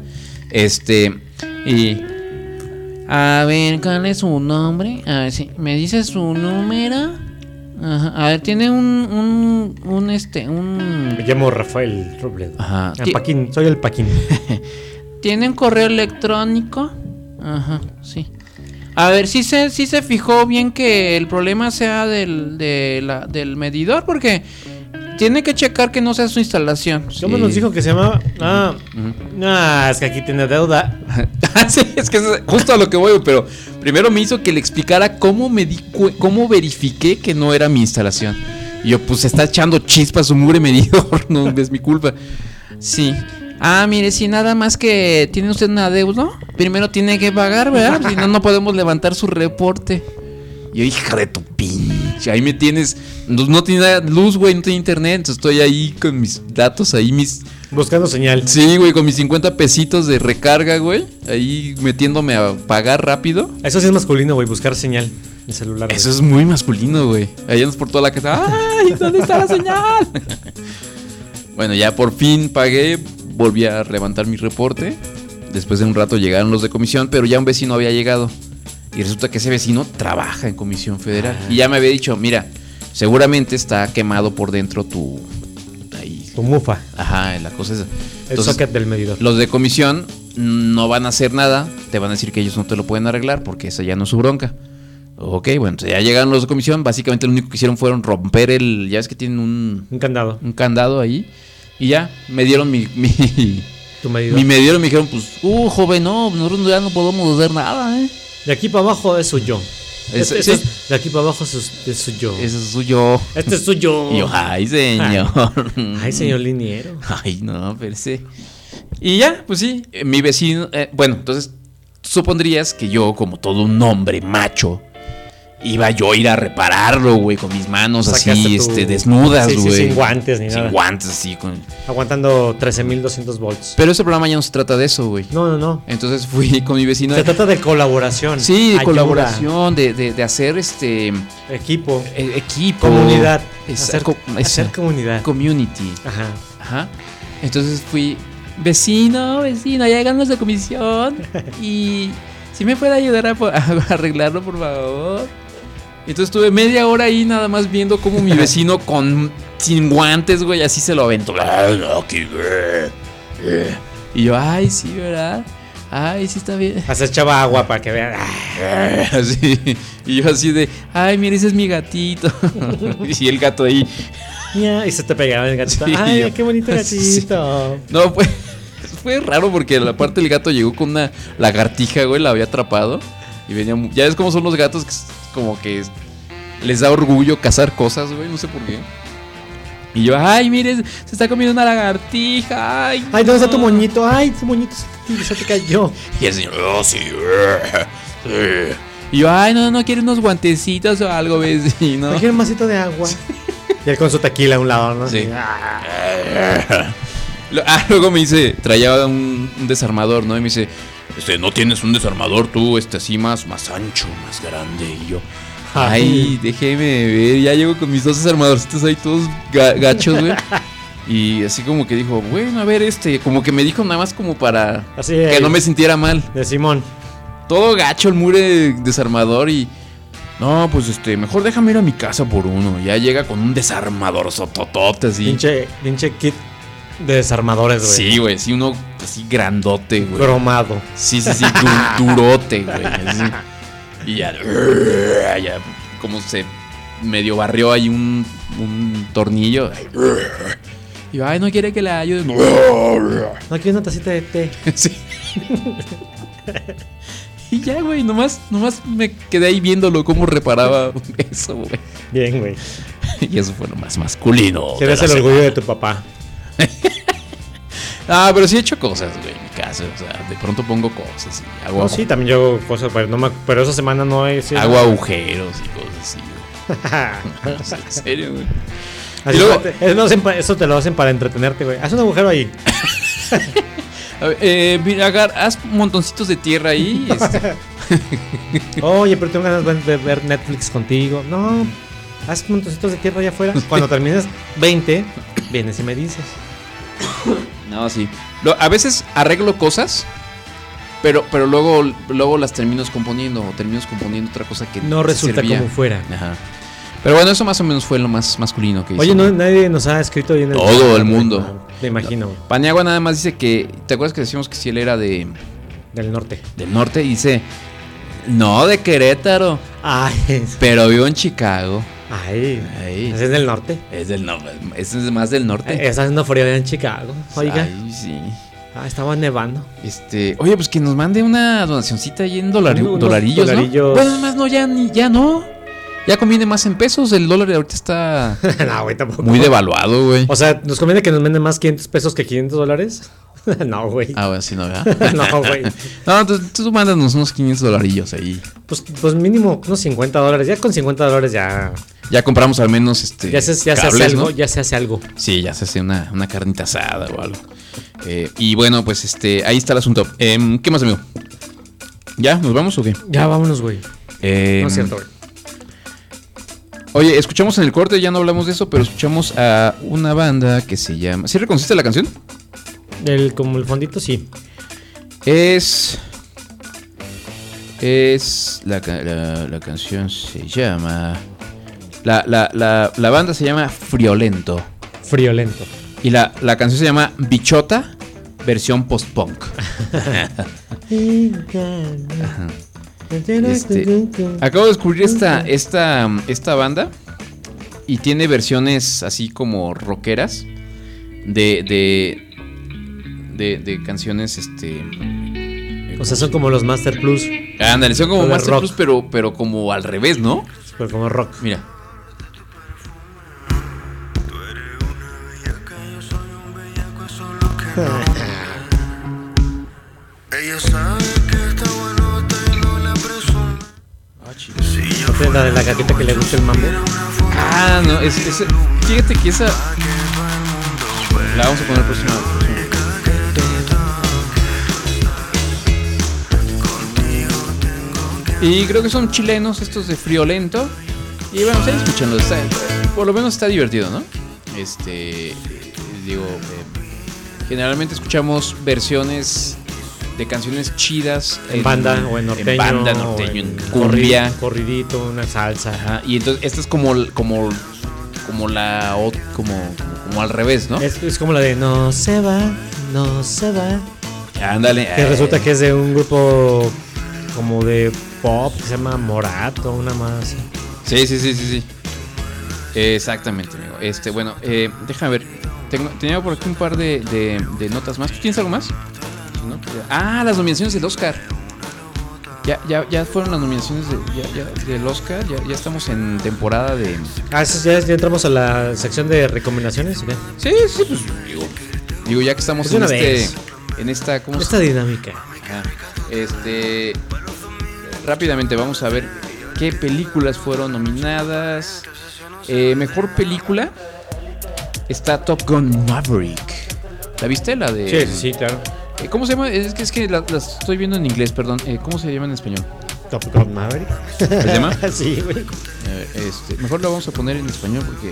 Y a ver, ¿cuál es su nombre? A ver, si me dice su número. Ajá. A ver, tiene un Me llamo Rafael Robledo. Ajá. Paquín, soy el Paquín. ¿Tiene un correo electrónico? Ajá, sí. A ver, sí se fijó bien que el problema sea del medidor, porque tiene que checar que no sea su instalación. ¿Cómo nos dijo que se llamaba? Es que aquí tiene deuda. Sí, es que es justo a lo que voy, pero primero me hizo que le explicara cómo verifiqué que no era mi instalación. Y yo, pues está echando chispas su mugre medidor, no es mi culpa. Sí. Mire, si nada más que tiene usted un adeudo, primero tiene que pagar, ¿verdad? Si no podemos levantar su reporte. Y yo, hija de tu pinche, ahí me tienes. No tiene luz, güey, no tiene internet. Entonces estoy ahí con mis datos, buscando señal. Sí, güey, con mis 50 pesitos de recarga, güey. Ahí metiéndome a pagar rápido. Eso sí es masculino, güey, buscar señal. El celular. Eso es muy masculino, güey. Ahí andas por toda la casa. ¡Ay! ¿Dónde está la señal? Bueno, ya por fin pagué. Volví a levantar mi reporte. Después de un rato llegaron los de comisión, pero ya un vecino había llegado. Y resulta que ese vecino trabaja en Comisión Federal. Y ya me había dicho, mira, seguramente está quemado por dentro tu mufa. Ajá, la cosa es... El socket del medidor. Los de comisión no van a hacer nada. Te van a decir que ellos no te lo pueden arreglar porque esa ya no es su bronca. Ok, bueno, entonces ya llegaron los de comisión. Básicamente lo único que hicieron fueron romper el... Ya ves que tienen un candado. Un candado ahí. Y ya, me dieron tu medidor. Mi medidor y me dijeron, pues, joven, no, nosotros ya no podemos hacer nada, ¿eh? De aquí para abajo es suyo. Sí. De aquí para abajo es suyo. Ese es suyo. Este es suyo. Y yo, ay, señor. Ay, señor liniero. Ay, no, pero sí. Y ya, pues sí, mi vecino... bueno, entonces, supondrías que yo, como todo un hombre macho, iba yo a ir a repararlo, güey, con mis manos así, desnudas, güey. Sin guantes ni nada. Sin guantes, así. Aguantando 13,200 volts. Pero ese programa ya no se trata de eso, güey. No. Entonces fui con mi vecino. Se trata de colaboración. Sí, de colaboración, de hacer Equipo. Equipo. Comunidad. Hacer comunidad. Community. Ajá. Entonces fui, vecino, ya llegan los de comisión. Y si me puede ayudar a arreglarlo, por favor. Entonces estuve media hora ahí nada más viendo cómo mi vecino sin guantes, güey, así se lo aventó. Y yo, ay, sí, ¿verdad? Ay, sí está bien. Hasta echaba agua para que vean. Así. Y yo así de, ay, mira, ese es mi gatito. Y el gato ahí. Y se te pegaba el gatito. Sí, ay, qué bonito gatito. Sí. No, fue raro porque la parte del gato llegó con una lagartija, güey, la había atrapado. Y venía, ya ves cómo son los gatos, que como que les da orgullo cazar cosas, güey, no sé por qué. Y yo, ay, mire, se está comiendo una lagartija. Ay, ¿dónde está tu moñito? Ay, tu moñito se te cayó. Y el señor, sí. Y yo, ay, no, quiere unos guantecitos o algo, vecino. Quiere un vasito de agua. Y él con su tequila a un lado, ¿no? Sí. Luego me dice, traía un desarmador, ¿no? Y me dice, ¿no tienes un desarmador tú, así más ancho, más grande? Y yo, ay, déjeme ver. Ya llego con mis dos desarmadorcitos ahí todos gachos, güey. Y así como que dijo, bueno, a ver, como que me dijo nada más como para así, que no me sintiera mal. De Simón. Todo gacho el mure desarmador y... No, pues mejor déjame ir a mi casa por uno. Ya llega con un desarmador sototote así. Pinche kit de desarmadores, güey. Sí, güey, sí, uno así grandote, güey. Cromado. Sí, durote, güey. Así. Y ya como se medio barrió ahí un tornillo. Y yo, ay, no quiere que le ayude. No quiere una tacita de té. Sí. Y ya, güey, nomás me quedé ahí viéndolo cómo reparaba eso, güey. Bien, güey. Y eso fue lo más masculino. Tienes el orgullo de tu papá. Pero sí he hecho cosas, güey, en mi casa. O sea, de pronto pongo cosas y hago... sí, también yo hago cosas, pero esa semana no he... Sí, hago agujeros y cosas así, güey. En serio, güey. Así luego, eso te lo hacen para entretenerte, güey. Haz un agujero ahí. A ver, mira, haz montoncitos de tierra ahí. Oye, pero tengo ganas de ver Netflix contigo. No, haz montoncitos de tierra allá afuera. Cuando termines 20, vienes y me dices. No, sí. A veces arreglo cosas, pero luego las termino descomponiendo o termino descomponiendo otra cosa que no resulta servía. como fuera. Ajá. Pero bueno, eso más o menos fue lo más masculino que hice. Oye, nadie nos ha escrito bien todo el mundo. Me imagino. Paniagua nada más dice que... ¿Te acuerdas que decíamos que si él era del norte? Del norte, y dice... No, de Querétaro. Ay. Pero vivo en Chicago. Ay. ¿Ese es del norte? Es del norte. Ese es más del norte. Está haciendo frío en Chicago. Oiga. Ay, sí. Estaba nevando. Oye, pues que nos mande una donacioncita ahí en dolarillos, ¿no? Bueno, además no, ya no. Ya conviene más en pesos. El dólar ahorita está no, güey, tampoco. Muy devaluado, güey. O sea, ¿nos conviene que nos venden más 500 pesos que $500? No, güey. Bueno, sí, no, ¿verdad? No, güey. No, entonces tú mándanos unos $500 ahí. Pues mínimo unos $50. Ya con $50 ya... Ya compramos al menos ya se hace algo, ¿no? Ya se hace algo. Sí, ya se hace una carnita asada o algo. Y bueno, pues ahí está el asunto. ¿Qué más, amigo? ¿Ya? ¿Nos vamos o qué? Ya, vámonos, güey. No es cierto, güey. Oye, escuchamos en el corte, ya no hablamos de eso, pero escuchamos a una banda que se llama... ¿Sí reconociste la canción? Como el fondito, sí. Es la canción se llama... La banda se llama Friolento. Friolento. Y la canción se llama Bichota, versión post-punk. Acabo de descubrir esta banda y tiene versiones así como rockeras de canciones o sea, son como los Master Plus. Ándale, son como Master Plus, pero como al revés, ¿no? Pero como rock. Mira. Ella sabe que está bueno, tengo la presión. ¿No es la de la gatita que le gusta el mambo? Ah, no, fíjate que esa la vamos a poner próxima. Y creo que son chilenos estos de Friolento. Y bueno, se escuchando, por lo menos está divertido, ¿no? Generalmente escuchamos versiones de canciones chidas en banda o en norteño. En banda, norteño, en cumbia. Corridito, una salsa. Ajá, y entonces esta es como al revés, ¿no? Es como la de no se va. Ándale. Que resulta que es de un grupo como de pop que se llama Morato, una más. Sí. Exactamente, amigo. Bueno, déjame ver. Tenía por aquí un par de notas más. ¿Tú tienes algo más? ¿No? Las nominaciones del Oscar. Ya fueron las nominaciones del Oscar. Ya estamos en temporada de... Ya entramos a la sección de recomendaciones, ¿okay? Sí, pues digo, ya que estamos en esta... ¿cómo esta dinámica. Rápidamente vamos a ver qué películas fueron nominadas. Mejor película está Top Gun Maverick. ¿La viste? La de... Sí, claro. ¿Cómo se llama? Es que la estoy viendo en inglés, perdón. ¿Cómo se llama en español? Top Gun Maverick. ¿Se llama? Sí, güey. Mejor lo vamos a poner en español porque...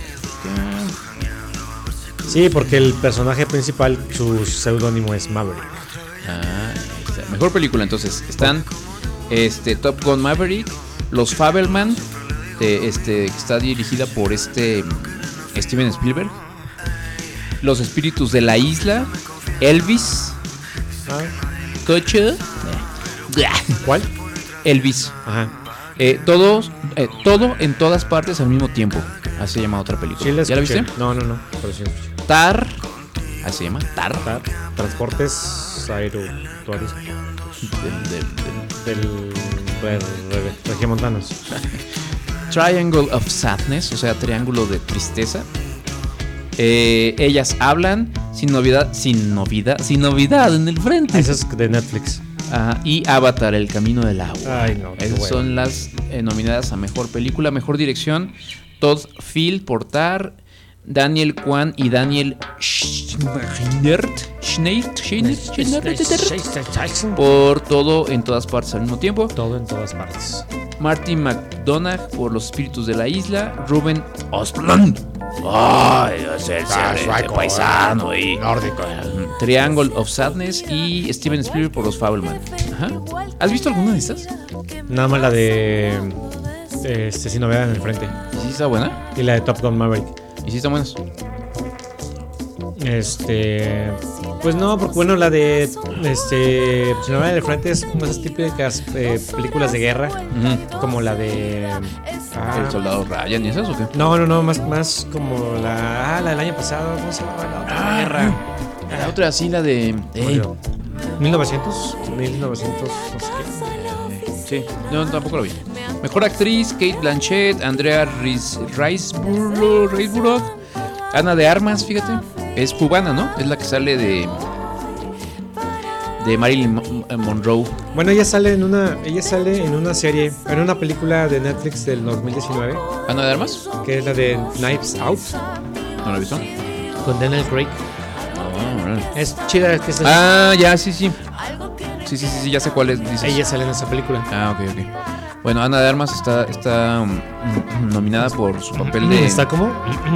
Sí, porque el personaje principal, su seudónimo es Maverick. Mejor película, entonces. Están Top Gun Maverick, Los Fabelman, que está dirigida por Steven Spielberg, Los Espíritus de la Isla, Elvis, Coche. ¿Cuál? Elvis. Ajá. Todo en todas partes al mismo tiempo. Así se llama otra película. ¿Ya la viste? No. Pero sí. Tar. Así se llama. Tar. Transportes aeroportuarios. Del regiomontanos. Triangle of Sadness, o sea, triángulo de tristeza. Ellas hablan sin novedad en el frente. Eso es de Netflix. Y Avatar, El Camino del Agua. Ay, no. Esas son las nominadas a mejor película, mejor dirección. Todd Field por Tar, Daniel Kwan y Daniel Schneidert por Todo en todas partes al mismo tiempo. Todo en todas partes. Martin McDonagh por Los Espíritus de la Isla. Ruben Östlund. Ay, el paisano y nórdico. Triangle of Sadness y Steven Spielberg por Los Fabelman. Ajá. ¿Has visto alguna de estas? Nada más la de Sin Novedad en el Frente. ¿Y sí está buena? Y la de Top Gun Maverick. ¿Y sí están buenas? Pues no, porque bueno, la de Sin Novedad en el Frente es como esas típicas películas de guerra, como la de El Soldado Ryan y esas o qué? No, más como la del año pasado, ¿cómo se llama? La otra guerra. La otra sí, la de 1900, no sé qué. Sí, no, tampoco lo vi. Mejor actriz, Kate Blanchett, Andrea Riseborough, Ana de Armas, fíjate. Es cubana, ¿no? Es la que sale de Marilyn Monroe. Bueno, ella sale en una serie, en una película de Netflix del 2019. ¿Ana de Armas? Que es la de Knives Out. ¿No la he visto? Con Daniel Craig. Es chida. Que ya, sí. Sí, ya sé cuál es. Dices. Ella sale en esa película. Ok. Bueno, Ana de Armas está nominada por su papel de... ¿Está cómo?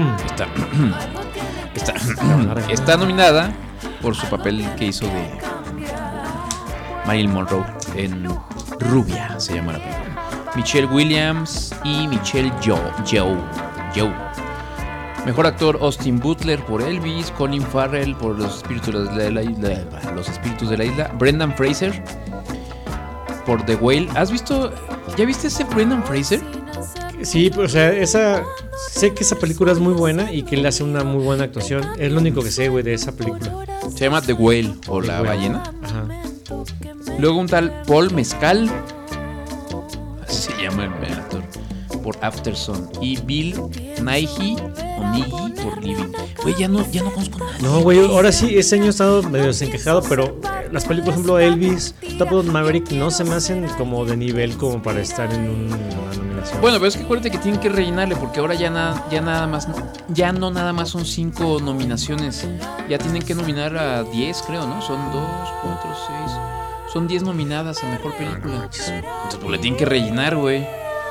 Está nominada por su papel que hizo de Marilyn Monroe en Rubia, se llama la película. Michelle Williams y Michelle Yeoh. Mejor actor Austin Butler por Elvis, Colin Farrell por Los Espíritus de la Isla, Brendan Fraser por The Whale. ¿Ya viste ese Brendan Fraser? Sí, o sea, sé que esa película es muy buena y que él hace una muy buena actuación. Es lo único que sé, güey, de esa película. Se llama The Whale o La Ballena. Ajá. Luego un tal Paul Mescal, así se llama el actor, por Aftersun. Y Bill Nighy por Living. Güey, ya no conozco nada. No, güey, ahora sí, ese año he estado medio desencajado, pero las películas, por ejemplo, Elvis, Top Gun Maverick, no se me hacen como de nivel como para estar en una nominación. Bueno, pero es que acuérdate que tienen que rellenarle, porque ahora ya no nada más son 5 nominaciones. Ya tienen que nominar a 10, creo, ¿no? Son 2, 4, 6. Son 10 nominadas a mejor película. Entonces, pues le tienen que rellenar, güey.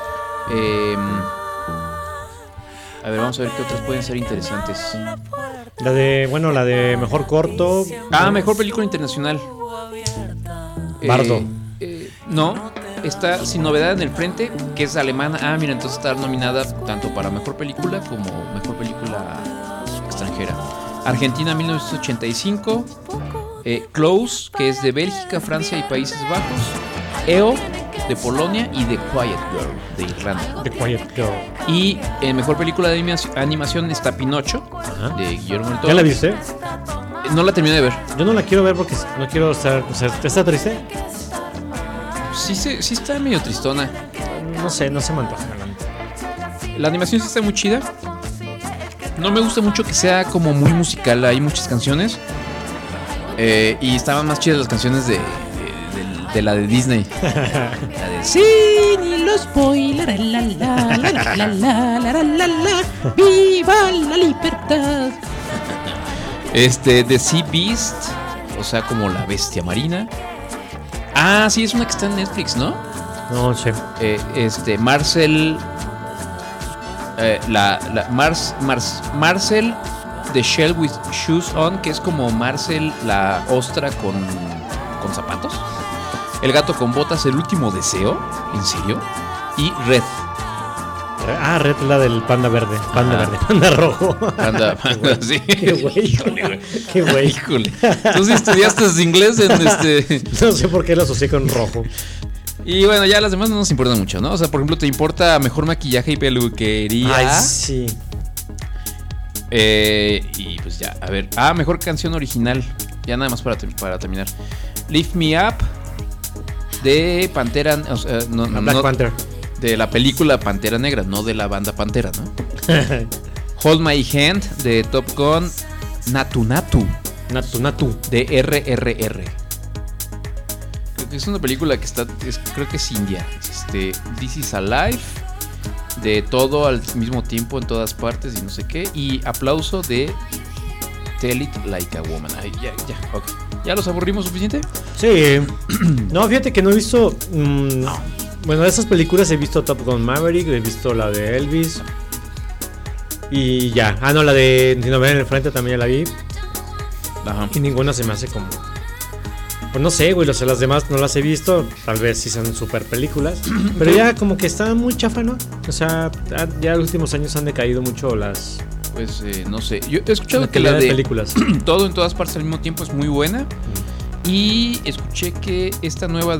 A ver, vamos a ver qué otras pueden ser interesantes. La de mejor corto. Mejor película internacional. Bardo. No, está Sin Novedad en el Frente, que es alemana. Mira, entonces está nominada tanto para mejor película como mejor película extranjera. Argentina 1985. Close, que es de Bélgica, Francia y Países Bajos. EO, de Polonia. Y The Quiet Girl, de Irlanda. The Quiet Girl. Y en mejor película de animación está Pinocho, de Guillermo del Toro. ¿Ya la viste? No la terminé de ver. Yo no la quiero ver porque no quiero estar... O sea, ¿está triste? Sí está medio tristona. No sé, no se me antoja. La animación sí está muy chida. No me gusta mucho que sea como muy musical. Hay muchas canciones. Y estaban más chidas las canciones de la de Disney. La de Sí, ni los voy, la viva la libertad. The Sea Beast, o sea, como la bestia marina. Sí, es una que está en Netflix, ¿no? No sé. Marcel, Marcel The Shell with Shoes On, que es como Marcel la ostra con zapatos. El gato con botas, El último deseo, ¿en serio? Y Red. Red, la del panda verde. Panda rojo. Panda, sí. Qué güey. Qué güey. Híjole. Entonces estudiaste inglés en No sé por qué lo asocié con rojo. Y bueno, ya las demás no nos importan mucho, ¿no? O sea, por ejemplo, ¿te importa mejor maquillaje y peluquería? Ay, sí. Y pues ya, a ver. Mejor canción original. Ya nada más para terminar. Lift Me Up, de Pantera, Black Panther. De la película Pantera Negra, no de la banda Pantera, ¿no? Hold My Hand, de Top Gun. Natu de RRR. Creo que es una película que creo que es india. This Is Alive, de todo al mismo tiempo en todas partes y no sé qué. Y Aplauso, de Tell It Like a Woman. Ya, ok. ¿Ya los aburrimos suficiente? Sí. No, fíjate que no he visto. Bueno, de esas películas he visto Top Gun Maverick, he visto la de Elvis. Y ya. No, la de Sin Novedad en el Frente también ya la vi. Ajá. Y ninguna se me hace como. Pues no sé, güey, las demás no las he visto. Tal vez sí son super películas. Pero ya como que está muy chafa, ¿no? O sea, ya los últimos años han decaído mucho las. Pues no sé. Yo he escuchado que la de películas. Todo en todas partes al mismo tiempo es muy buena. Y escuché que esta nueva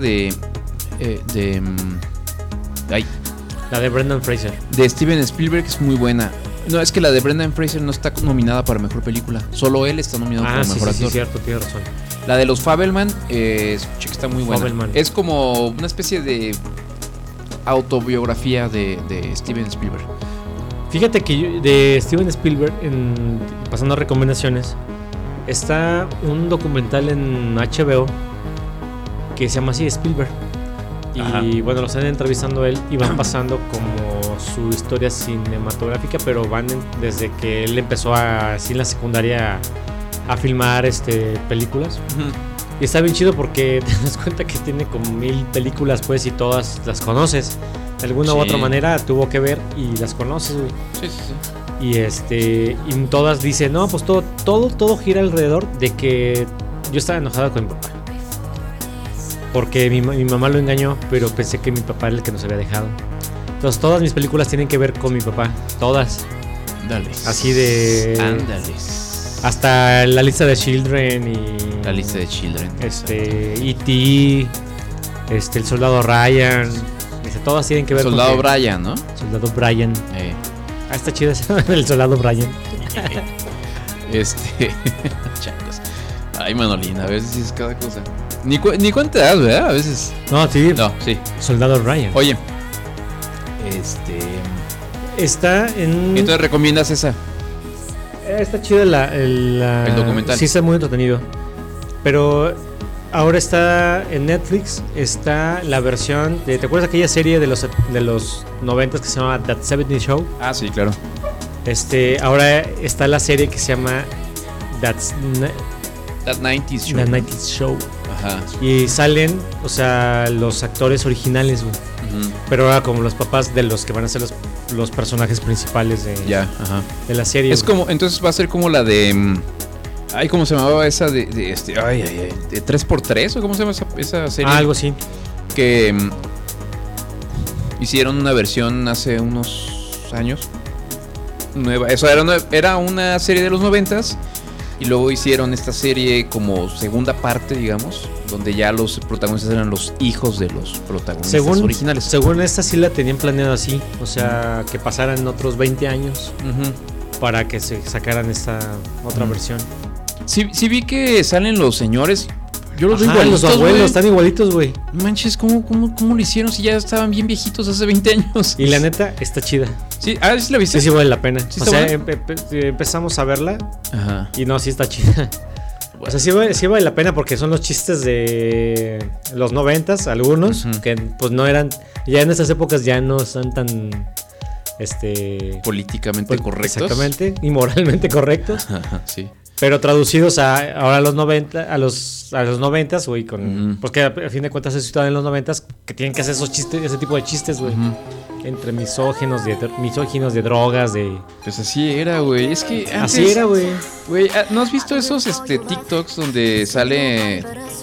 la de Brendan Fraser, de Steven Spielberg, es muy buena. No, es que la de Brendan Fraser no está nominada para mejor película. Solo él está nominado para mejor actor. Sí, cierto, tienes razón. La de los Fabelman, escuché que está muy buena. Fabelman. Es como una especie de autobiografía de Steven Spielberg. Fíjate que de Steven Spielberg, pasando a recomendaciones, está un documental en HBO que se llama así, Spielberg. Ajá. Y bueno, lo están entrevistando él y van pasando como su historia cinematográfica, pero van desde que él empezó así en la secundaria a filmar películas. Y está bien chido porque te das cuenta que tiene como 1000 películas, pues, y todas las conoces. De alguna u otra manera tuvo que ver y las conoces, güey. Sí. Y todas dicen, no, pues todo gira alrededor de que yo estaba enojada con mi papá. Porque mi mamá lo engañó, pero pensé que mi papá era el que nos había dejado. Entonces todas mis películas tienen que ver con mi papá. Todas. Ándales. Así de... Ándales. Hasta la lista de Children y... La lista de Children. E.T., el soldado Ryan. Todas tienen que ver con... Soldado porque... Brian, ¿no? Soldado Brian. Está chido el soldado Brian. Chacos. Ay, Manolina, a veces sí es cada cosa. Ni cuenta te das, ¿verdad? A veces. No, sí. No, sí. Soldado Ryan. Oye. Está en... Entonces recomiendas esa. Está chido el documental. Sí, está muy entretenido. Pero ahora está en Netflix. Está la versión de... ¿Te acuerdas de aquella serie de los 90s que se llama That 70 Show? Ah, sí, claro. Ahora está la serie que se llama That 90s Show. The 90s Show. Ajá. Y salen, o sea, los actores originales, güey. Pero ahora como los papás de los que van a ser los personajes principales de la serie. Es como, entonces va a ser como la de... Ay, ¿cómo se llamaba esa de 3x3? ¿O cómo se llama esa serie? Algo así. Que hicieron una versión hace unos años. Nueva. Eso era una serie de los 90s. Y luego hicieron esta serie como segunda parte, digamos, donde ya los protagonistas eran los hijos de los protagonistas originales. Según esta sí la tenían planeado así, o sea, que pasaran otros 20 años para que se sacaran esta otra versión. Sí vi que salen los señores. Yo los veo igualitos, los abuelos, están igualitos, güey. Manches, ¿cómo lo hicieron si ya estaban bien viejitos hace 20 años? Y la neta, está chida. Sí, ¿sí la viste? Sí vale la pena. ¿Sí o sea, empezamos a verla. Ajá. Y no, sí está chida. Bueno. O sea, sí vale la pena porque son los chistes de los 90s, algunos, que pues no eran... Ya en estas épocas ya no están tan... políticamente correctos. Exactamente, y moralmente correctos. Sí. Pero traducidos ahora a los 90, a los 90s, güey, porque a fin de cuentas se situaban en los 90s que tienen que hacer esos chistes, ese tipo de chistes, güey. Entre misóginos de drogas, de... Pues así era, güey. Es que antes, así era, güey. Güey, ¿no has visto esos TikToks donde sale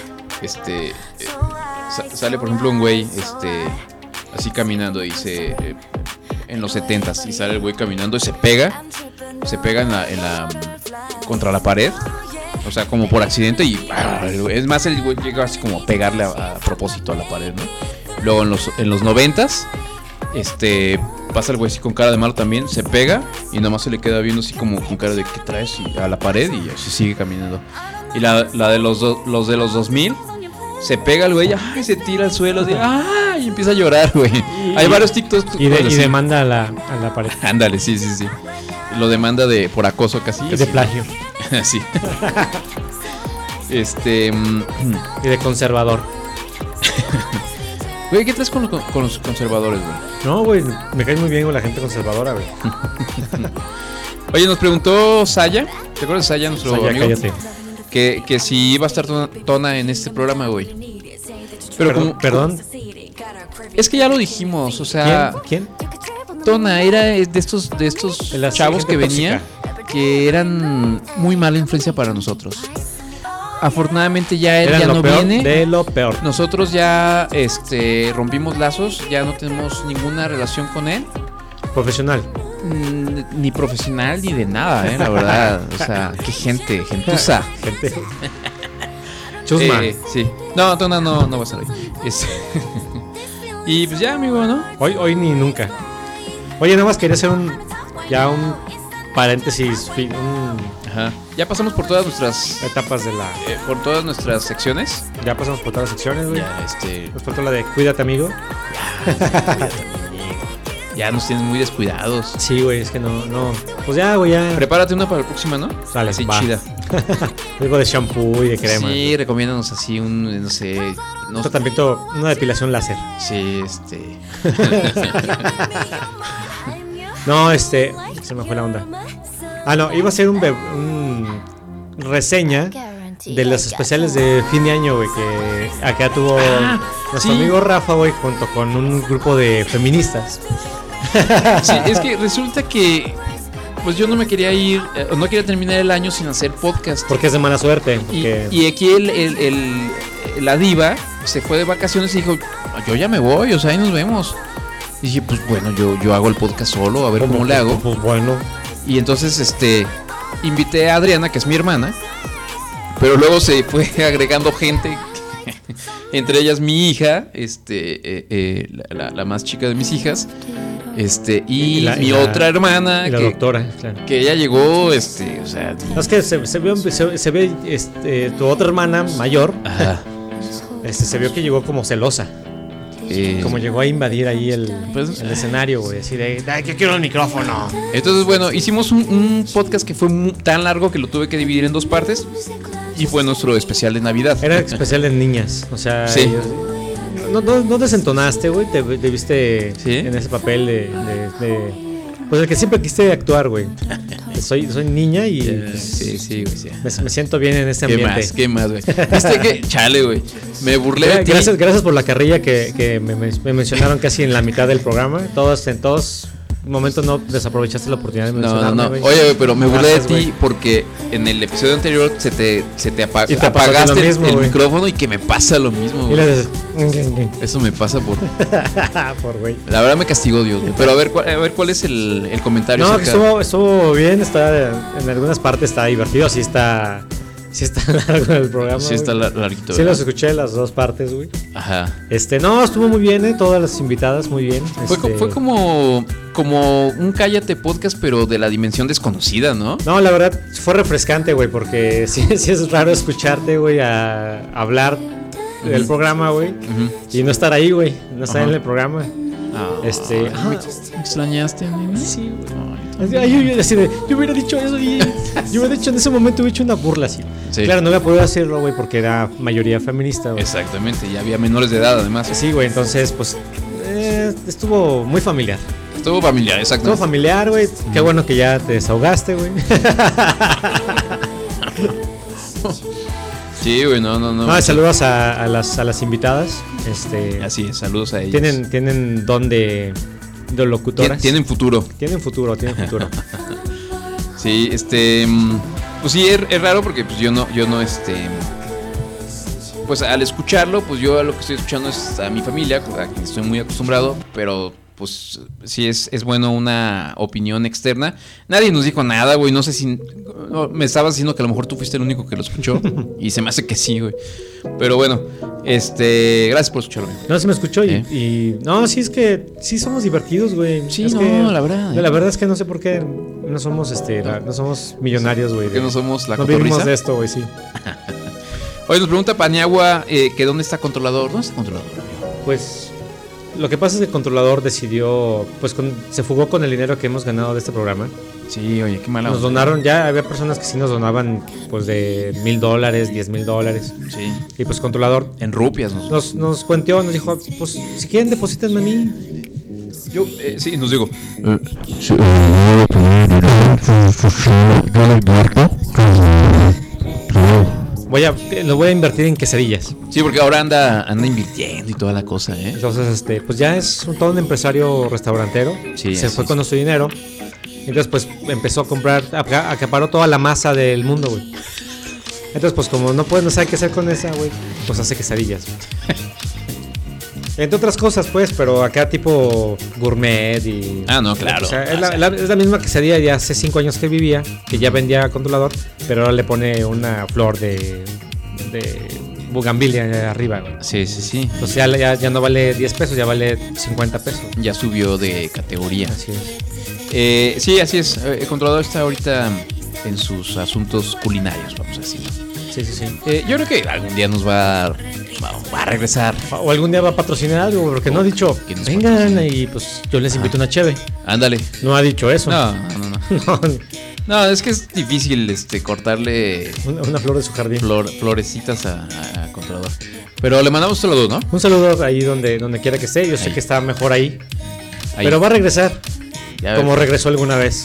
sale por ejemplo un güey así caminando y en los 70s y sale el güey caminando y se pega en la contra la pared, o sea, como por accidente y es más el güey llega así como a pegarle a propósito a la pared, ¿no? Luego en los 90s pasa el güey así con cara de malo también, se pega y nada más se le queda viendo así como con cara de ¿qué traes? Y a la pared y así sigue caminando. Y la de los de los 2000 se pega el güey, ¡ay! Se tira al suelo de ¡ay! Y empieza a llorar, güey. Hay varios TikToks. Y demanda a la pared. Ándale, sí. Lo demanda por acoso casi. De plagio. Sí. Y de conservador. Güey, ¿qué traes con los conservadores, güey? No, güey, me cae muy bien con la gente conservadora, güey. Oye, nos preguntó Saya. ¿Te acuerdas de Saya, nuestro amigo? Cállate. Que si iba a estar Tona en este programa, güey. Pero ¿Perdón? Es que ya lo dijimos, o sea... ¿Quién? Tona era de estos chavos que venía que eran muy mala influencia para nosotros. Afortunadamente ya él ya no viene. De lo peor. Nosotros ya rompimos lazos, ya no tenemos ninguna relación con él. Profesional. Ni profesional ni de nada, la verdad. O sea, qué gentuza. Gente. Chusma. Sí. No, Tona no va a estar hoy. Y pues ya, amigo, ¿no? Hoy ni nunca. Oye, nada más quería hacer un paréntesis. Ajá. Ya pasamos por todas nuestras etapas de la... por todas nuestras secciones. Ya pasamos por todas las secciones, güey. Ya, nos faltó la de cuídate, amigo. Ya nos tienes muy descuidados. Sí, güey, es que no. Pues ya, güey, ya. Prepárate una para la próxima, ¿no? Sale, así va. Chida. Algo de shampoo y de crema. Sí, recomiéndanos así un, no sé... Un tratamiento, una depilación láser. Sí, No, se me fue la onda. No, iba a ser un reseña de los especiales de fin de año, güey, que acá tuvo nuestro sí. amigo Rafa, güey, junto con un grupo de feministas. Sí, es que resulta que pues yo no me quería ir, no quería terminar el año sin hacer podcast. Porque es de mala suerte. Porque... Y aquí la diva se fue de vacaciones y dijo, yo ya me voy, o sea, ahí nos vemos. Y dije, pues bueno, yo hago el podcast solo, a ver cómo le hago. Pues bueno. Y entonces invité a Adriana, que es mi hermana, pero luego se fue agregando gente, entre ellas mi hija, la más chica de mis hijas, y mi otra hermana, y la doctora, claro. Que ella llegó, o sea, es que se ve tu otra hermana mayor, se vio que llegó como celosa. Como llegó a invadir ahí el escenario, güey, así de, yo quiero el micrófono. Entonces, bueno, hicimos un podcast que fue tan largo que lo tuve que dividir en 2 partes y fue nuestro especial de Navidad. Era especial de niñas, o sea, sí. No desentonaste, güey, te viste ¿sí? en ese papel de pues el que siempre quiste actuar, güey. Soy niña y sí, güey, sí. Me siento bien en este ambiente. ¿Qué más, güey? ¿Viste que? Chale, güey. Me burlé de ti. Gracias por la carrilla que me mencionaron casi en la mitad del programa. En todos momentos no desaprovechaste la oportunidad de mencionarme. No. Oye, güey, pero me burlé de ti porque en el episodio anterior se te apagaste mismo, el micrófono y que me pasa lo mismo, güey. Eso me pasa por güey. La verdad me castigó Dios, güey. Pero a ver cuál es el comentario. No, que estuvo bien, en algunas partes está divertido, sí está largo el programa. Sí está larguito. Sí, los escuché las 2 partes, güey. Ajá. No, estuvo muy bien, todas las invitadas muy bien. Fue como un Cállate podcast, pero de la dimensión desconocida, ¿no? No, la verdad fue refrescante, güey, porque sí es raro escucharte, güey, a hablar del programa, güey, y no estar ahí, güey, no estar en el programa. ¿Me extrañaste, nene? Sí, güey. Yo hubiera dicho eso y yo hubiera dicho en ese momento, hubiera hecho una burla así. Sí. Claro, no hubiera podido hacerlo, güey, porque era mayoría feminista, güey. Exactamente, ya había menores de edad, además. Sí, güey, entonces, pues, estuvo muy familiar. Estuvo familiar, exacto. Estuvo familiar, güey. Qué bueno que ya te desahogaste, güey. Sí, güey, no. Saludos a las invitadas. Así es, saludos a ellas. Tienen don de locutoras. Tienen futuro. Tienen futuro. Sí, pues sí, es raro porque pues yo no, pues al escucharlo, pues yo a lo que estoy escuchando es a mi familia, a quien estoy muy acostumbrado, pero pues sí es bueno una opinión externa. Nadie nos dijo nada, güey, no sé si... No, me estabas diciendo que a lo mejor tú fuiste el único que lo escuchó y se me hace que sí, güey. Pero bueno, gracias por escucharlo. No, se me escuchó y... No, sí, es que sí somos divertidos, güey. Sí, la verdad. La verdad es que no sé por qué no somos, no somos millonarios, güey. Que no somos la cotorriza. No vivimos de esto, güey, sí. Oye, nos pregunta Paniagua que ¿dónde está Controlador? ¿Dónde está Controlador, amigo? Pues... Lo que pasa es que el Controlador decidió, pues se fugó con el dinero que hemos ganado de este programa. Sí, oye, qué mala. Nos donaron, ya había personas que sí nos donaban, pues de $1,000, $10,000. Sí. Y pues Controlador. En rupias, nos cuenteó, nos dijo, pues si quieren deposítenme a mí. Yo, sí, nos digo. Lo voy a invertir en quesadillas. Sí, porque ahora anda invirtiendo y toda la cosa, ¿eh? Entonces, pues ya es todo un empresario restaurantero. Sí, se fue con nuestro dinero. Entonces, pues empezó a comprar, acaparó toda la masa del mundo, güey. Entonces, pues como no sabe qué hacer con esa, güey, pues hace quesadillas. Entre otras cosas, pues, pero acá tipo gourmet y... Ah, no, claro. O sea, es la misma quesadilla de hace 5 años que vivía, que ya vendía Controlador, pero ahora le pone una flor de bugambilia arriba, güey. Sí. Entonces ya no vale 10 pesos, ya vale 50 pesos. Ya subió de categoría. Así es. Sí, así es. El Controlador está ahorita en sus asuntos culinarios, vamos a decirlo. Sí. Yo creo que algún día nos va a regresar. O algún día va a patrocinar algo, porque no ha dicho, vengan y pues yo les invito una cheve. Ándale. No ha dicho eso. No. No, es que es difícil cortarle una flor de su jardín. Florecitas a Controlador. Pero le mandamos un saludo, ¿no? Un saludo ahí donde quiera que esté. Yo sé que está mejor ahí. Pero va a regresar. Como regresó alguna vez.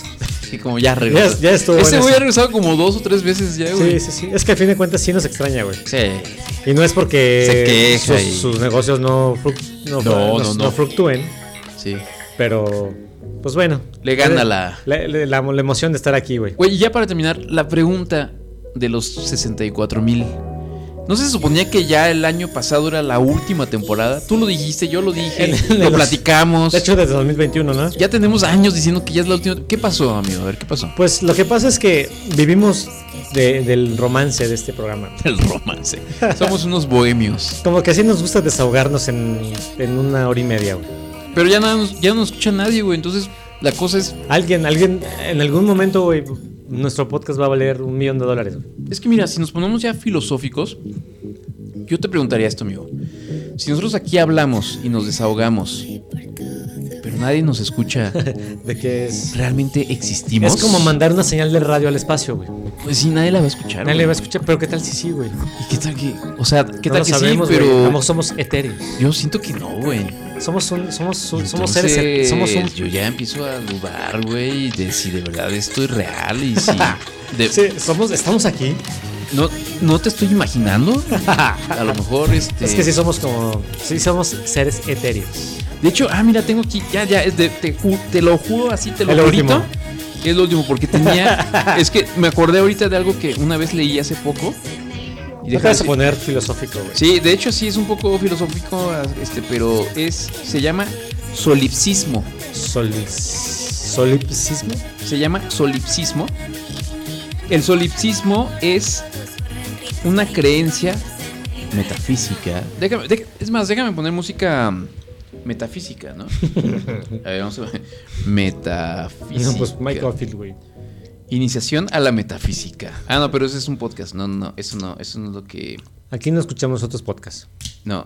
Así como ya regresó. Ya estuvo. Ese en güey eso. ha regresado como 2 o 3 veces ya, güey. Sí. Es que a fin de cuentas sí nos extraña, güey. Sí. Y no es porque Se queja sus negocios no fluctúen. Sí. Pero, pues bueno. Le gana la emoción de estar aquí, güey. Güey, y ya para terminar, la pregunta de los 64,000. ¿No se suponía que ya el año pasado era la última temporada? Tú lo dijiste, yo lo dije, lo platicamos. De hecho, desde 2021, ¿no? Ya tenemos años diciendo que ya es la última. ¿Qué pasó, amigo? A ver, ¿qué pasó? Pues lo que pasa es que vivimos del romance de este programa. El romance. Somos unos bohemios. Como que así nos gusta desahogarnos en 1 hora y media, güey. Pero ya no nos escucha nadie, güey. Entonces, la cosa es... Alguien, en algún momento, güey, nuestro podcast va a valer $1 millón, güey. Es que mira, si nos ponemos ya filosóficos, yo te preguntaría esto, amigo. Si nosotros aquí hablamos y nos desahogamos, pero nadie nos escucha, ¿de qué es? ¿Realmente existimos? Es como mandar una señal de radio al espacio, güey. Pues sí, nadie la va a escuchar. Nadie la va a escuchar, pero ¿qué tal si sí, güey? ¿Y qué tal que...? O sea, ¿qué no tal lo que sabemos, sí, pero... güey. Somos etéreos. Yo siento que no, güey. Somos Entonces, seres... yo ya empiezo a dudar, güey, de si de verdad esto es real y si... Sí, estamos aquí. No te estoy imaginando. A lo mejor Es que sí somos seres etéreos. De hecho, mira, tengo aquí, te lo juro así, te lo juro. último. Es lo último, porque tenía... Es que me acordé ahorita de algo que una vez leí hace poco. Y te vas a poner filosófico, güey. Sí, de hecho sí es un poco filosófico, pero se llama solipsismo. ¿Solipsismo? Se llama solipsismo. El solipsismo es una creencia metafísica. Déjame poner música metafísica, ¿no? A ver, vamos a ver. Metafísica. No, pues Mike Oldfield, güey. Iniciación a la metafísica. No, pero ese es un podcast. No, eso no es lo que... Aquí no escuchamos otros podcasts. No,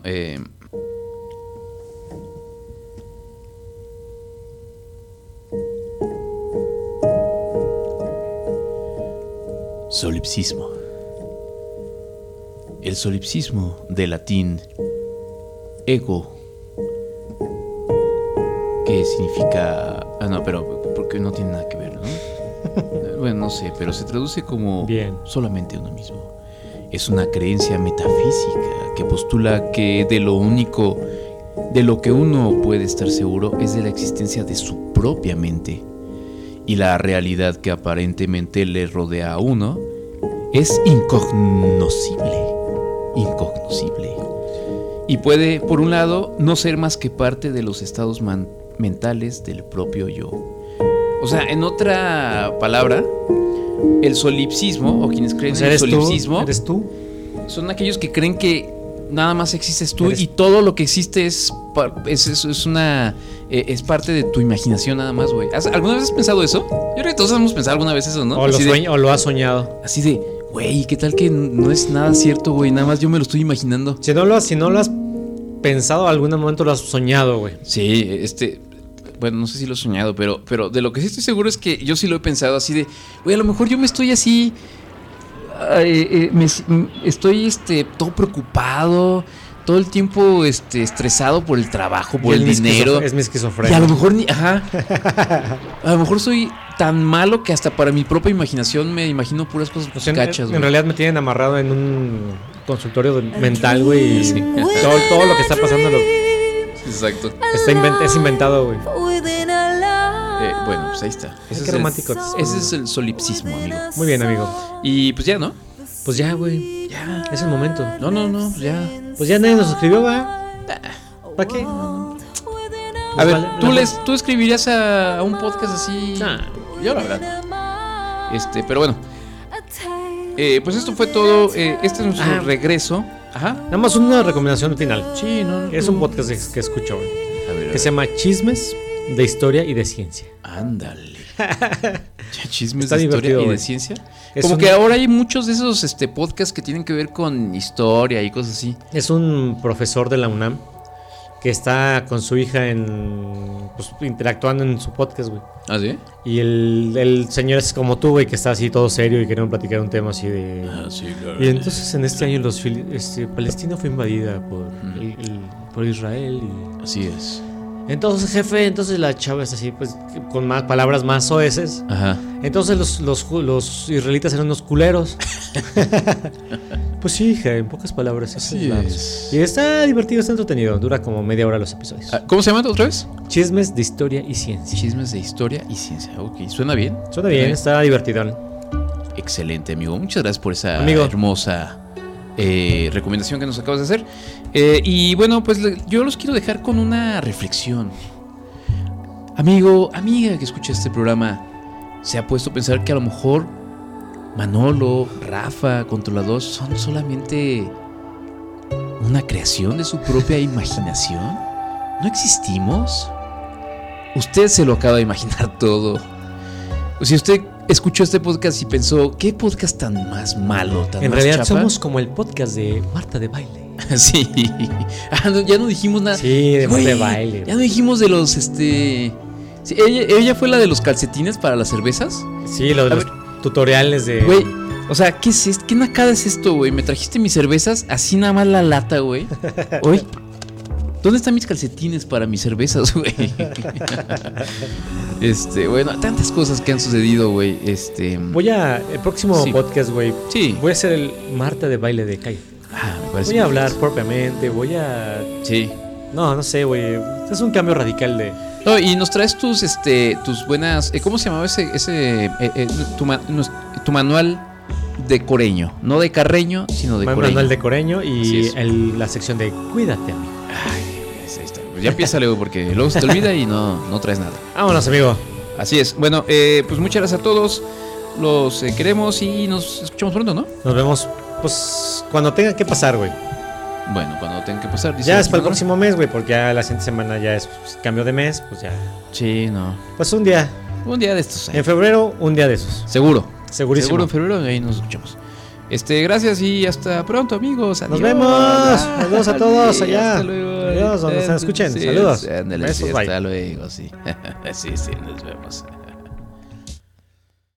solipsismo. El solipsismo, de latín ego, que significa... pero porque no tiene nada que ver, ¿no? Bueno, no sé, pero se traduce como solamente uno mismo. Es una creencia metafísica que postula que de lo que uno puede estar seguro es de la existencia de su propia mente, y la realidad que aparentemente le rodea a uno es incognoscible. Y puede, por un lado, no ser más que parte de los estados mentales del propio yo. O sea, en otra palabra, el solipsismo, o quienes creen en el solipsismo, ¿eres tú? Son aquellos que creen que nada más existes tú y todo lo que existe es parte de tu imaginación nada más, güey. ¿Alguna vez has pensado eso? Yo creo que todos hemos pensado alguna vez eso, ¿no? O lo has soñado. Así de, güey, ¿qué tal que no es nada cierto, güey? Nada más yo me lo estoy imaginando. Si no lo has pensado, algún momento lo has soñado, güey. Sí, bueno, no sé si lo he soñado, pero de lo que sí estoy seguro es que yo sí lo he pensado así de, güey, a lo mejor yo me estoy así, estoy todo preocupado, todo el tiempo estresado por el trabajo, por el dinero. Es mi esquizofrenia. Y a lo mejor a lo mejor soy tan malo que hasta para mi propia imaginación me imagino puras cosas cachas, güey. En realidad me tienen amarrado en un consultorio mental, güey. Sí. Todo lo que está pasando Exacto. Es inventado, güey. Bueno, pues ahí está. Qué romántico. Ese es el solipsismo, amigo. Muy bien, amigo. Y pues ya, ¿no? Pues ya, güey. Ya. Es el momento. No, pues ya. Pues ya nadie nos escribió, ¿va? ¿Para qué? A ver, ¿tú escribirías a un podcast así? Yo la verdad. Pero bueno. Pues esto fue todo. Este es nuestro regreso. Ajá. Nada más una recomendación final. Sí, no. Es un podcast que escucho, que se llama Chismes de Historia y de Ciencia. Ándale. Chismes Está de historia y de güey. ciencia. Como que ahora hay muchos de esos podcasts que tienen que ver con historia y cosas así. Es un profesor de la UNAM que está con su hija interactuando en su podcast, güey. ¿Ah, sí? Y el señor es como tú, güey, que está así todo serio y queremos platicar un tema así de... sí, claro. Y entonces en este año Palestina fue invadida por Israel. Así es. Entonces, jefe, entonces la chava es así, pues, con más palabras más soeces. Ajá. Entonces los israelitas eran unos culeros. Pues sí, hija, en pocas palabras. Así es. Y está divertido, está entretenido. Dura como media hora los episodios. ¿Cómo se llama otra vez? Chismes de historia y ciencia. Chismes de historia y ciencia. Ok, ¿suena bien? Suena bien, está divertido. Excelente, amigo. Muchas gracias por esa hermosa recomendación que nos acabas de hacer. Y bueno, pues yo los quiero dejar con una reflexión. Amigo, amiga que escucha este programa, se ha puesto a pensar que a lo mejor Manolo, Rafa, Controlador son solamente una creación de su propia imaginación. ¿No existimos? Usted se lo acaba de imaginar todo. Si usted escuchó este podcast y pensó, ¿qué podcast tan más malo, tan en más realidad chapa? Somos como el podcast de Marta de Baile. Sí. Ya no dijimos nada. Sí, de Marta de Baile. Ya no dijimos de los Sí, ella fue la de los calcetines para las cervezas. Sí, lo de los tutoriales de... Güey, o sea, ¿qué es esto? ¿Qué nacada es esto, güey? Me trajiste mis cervezas, así nada más la lata, güey. Oye, ¿dónde están mis calcetines para mis cervezas, güey? Bueno, tantas cosas que han sucedido, güey. El próximo podcast, güey. Sí. Voy a hacer el Marta de Baile de Calle. Me parece. Voy a hablar propiamente, Sí. No sé, güey. Es un cambio radical de... No, y nos traes tus buenas... ¿cómo se llamaba tu manual de coreño? No de carreño, sino de coreño. Manual de coreño y la sección de Cuídate, amigo. Ay, ahí está. Pues ya empieza luego porque luego se te olvida y no traes nada. Vámonos, amigo. Así es. Bueno, pues muchas gracias a todos. Los queremos y nos escuchamos pronto, ¿no? Nos vemos, pues, cuando tenga que pasar, güey. Bueno, cuando tenga que pasar. Ya es para el próximo mes, güey, porque ya la siguiente semana ya es cambio de mes, pues ya. Sí, no. Pues un día. Un día de estos. En febrero, un día de esos. Seguro. Segurísimo. Seguro en febrero, ahí nos escuchamos. Gracias y hasta pronto, amigos. Adiós. Nos vemos. Saludos a todos allá. Hasta luego. Adiós, donde se escuchen. Sí, Saludos. Ándale, Besos, sí, bye. hasta luego, sí. Sí, nos vemos.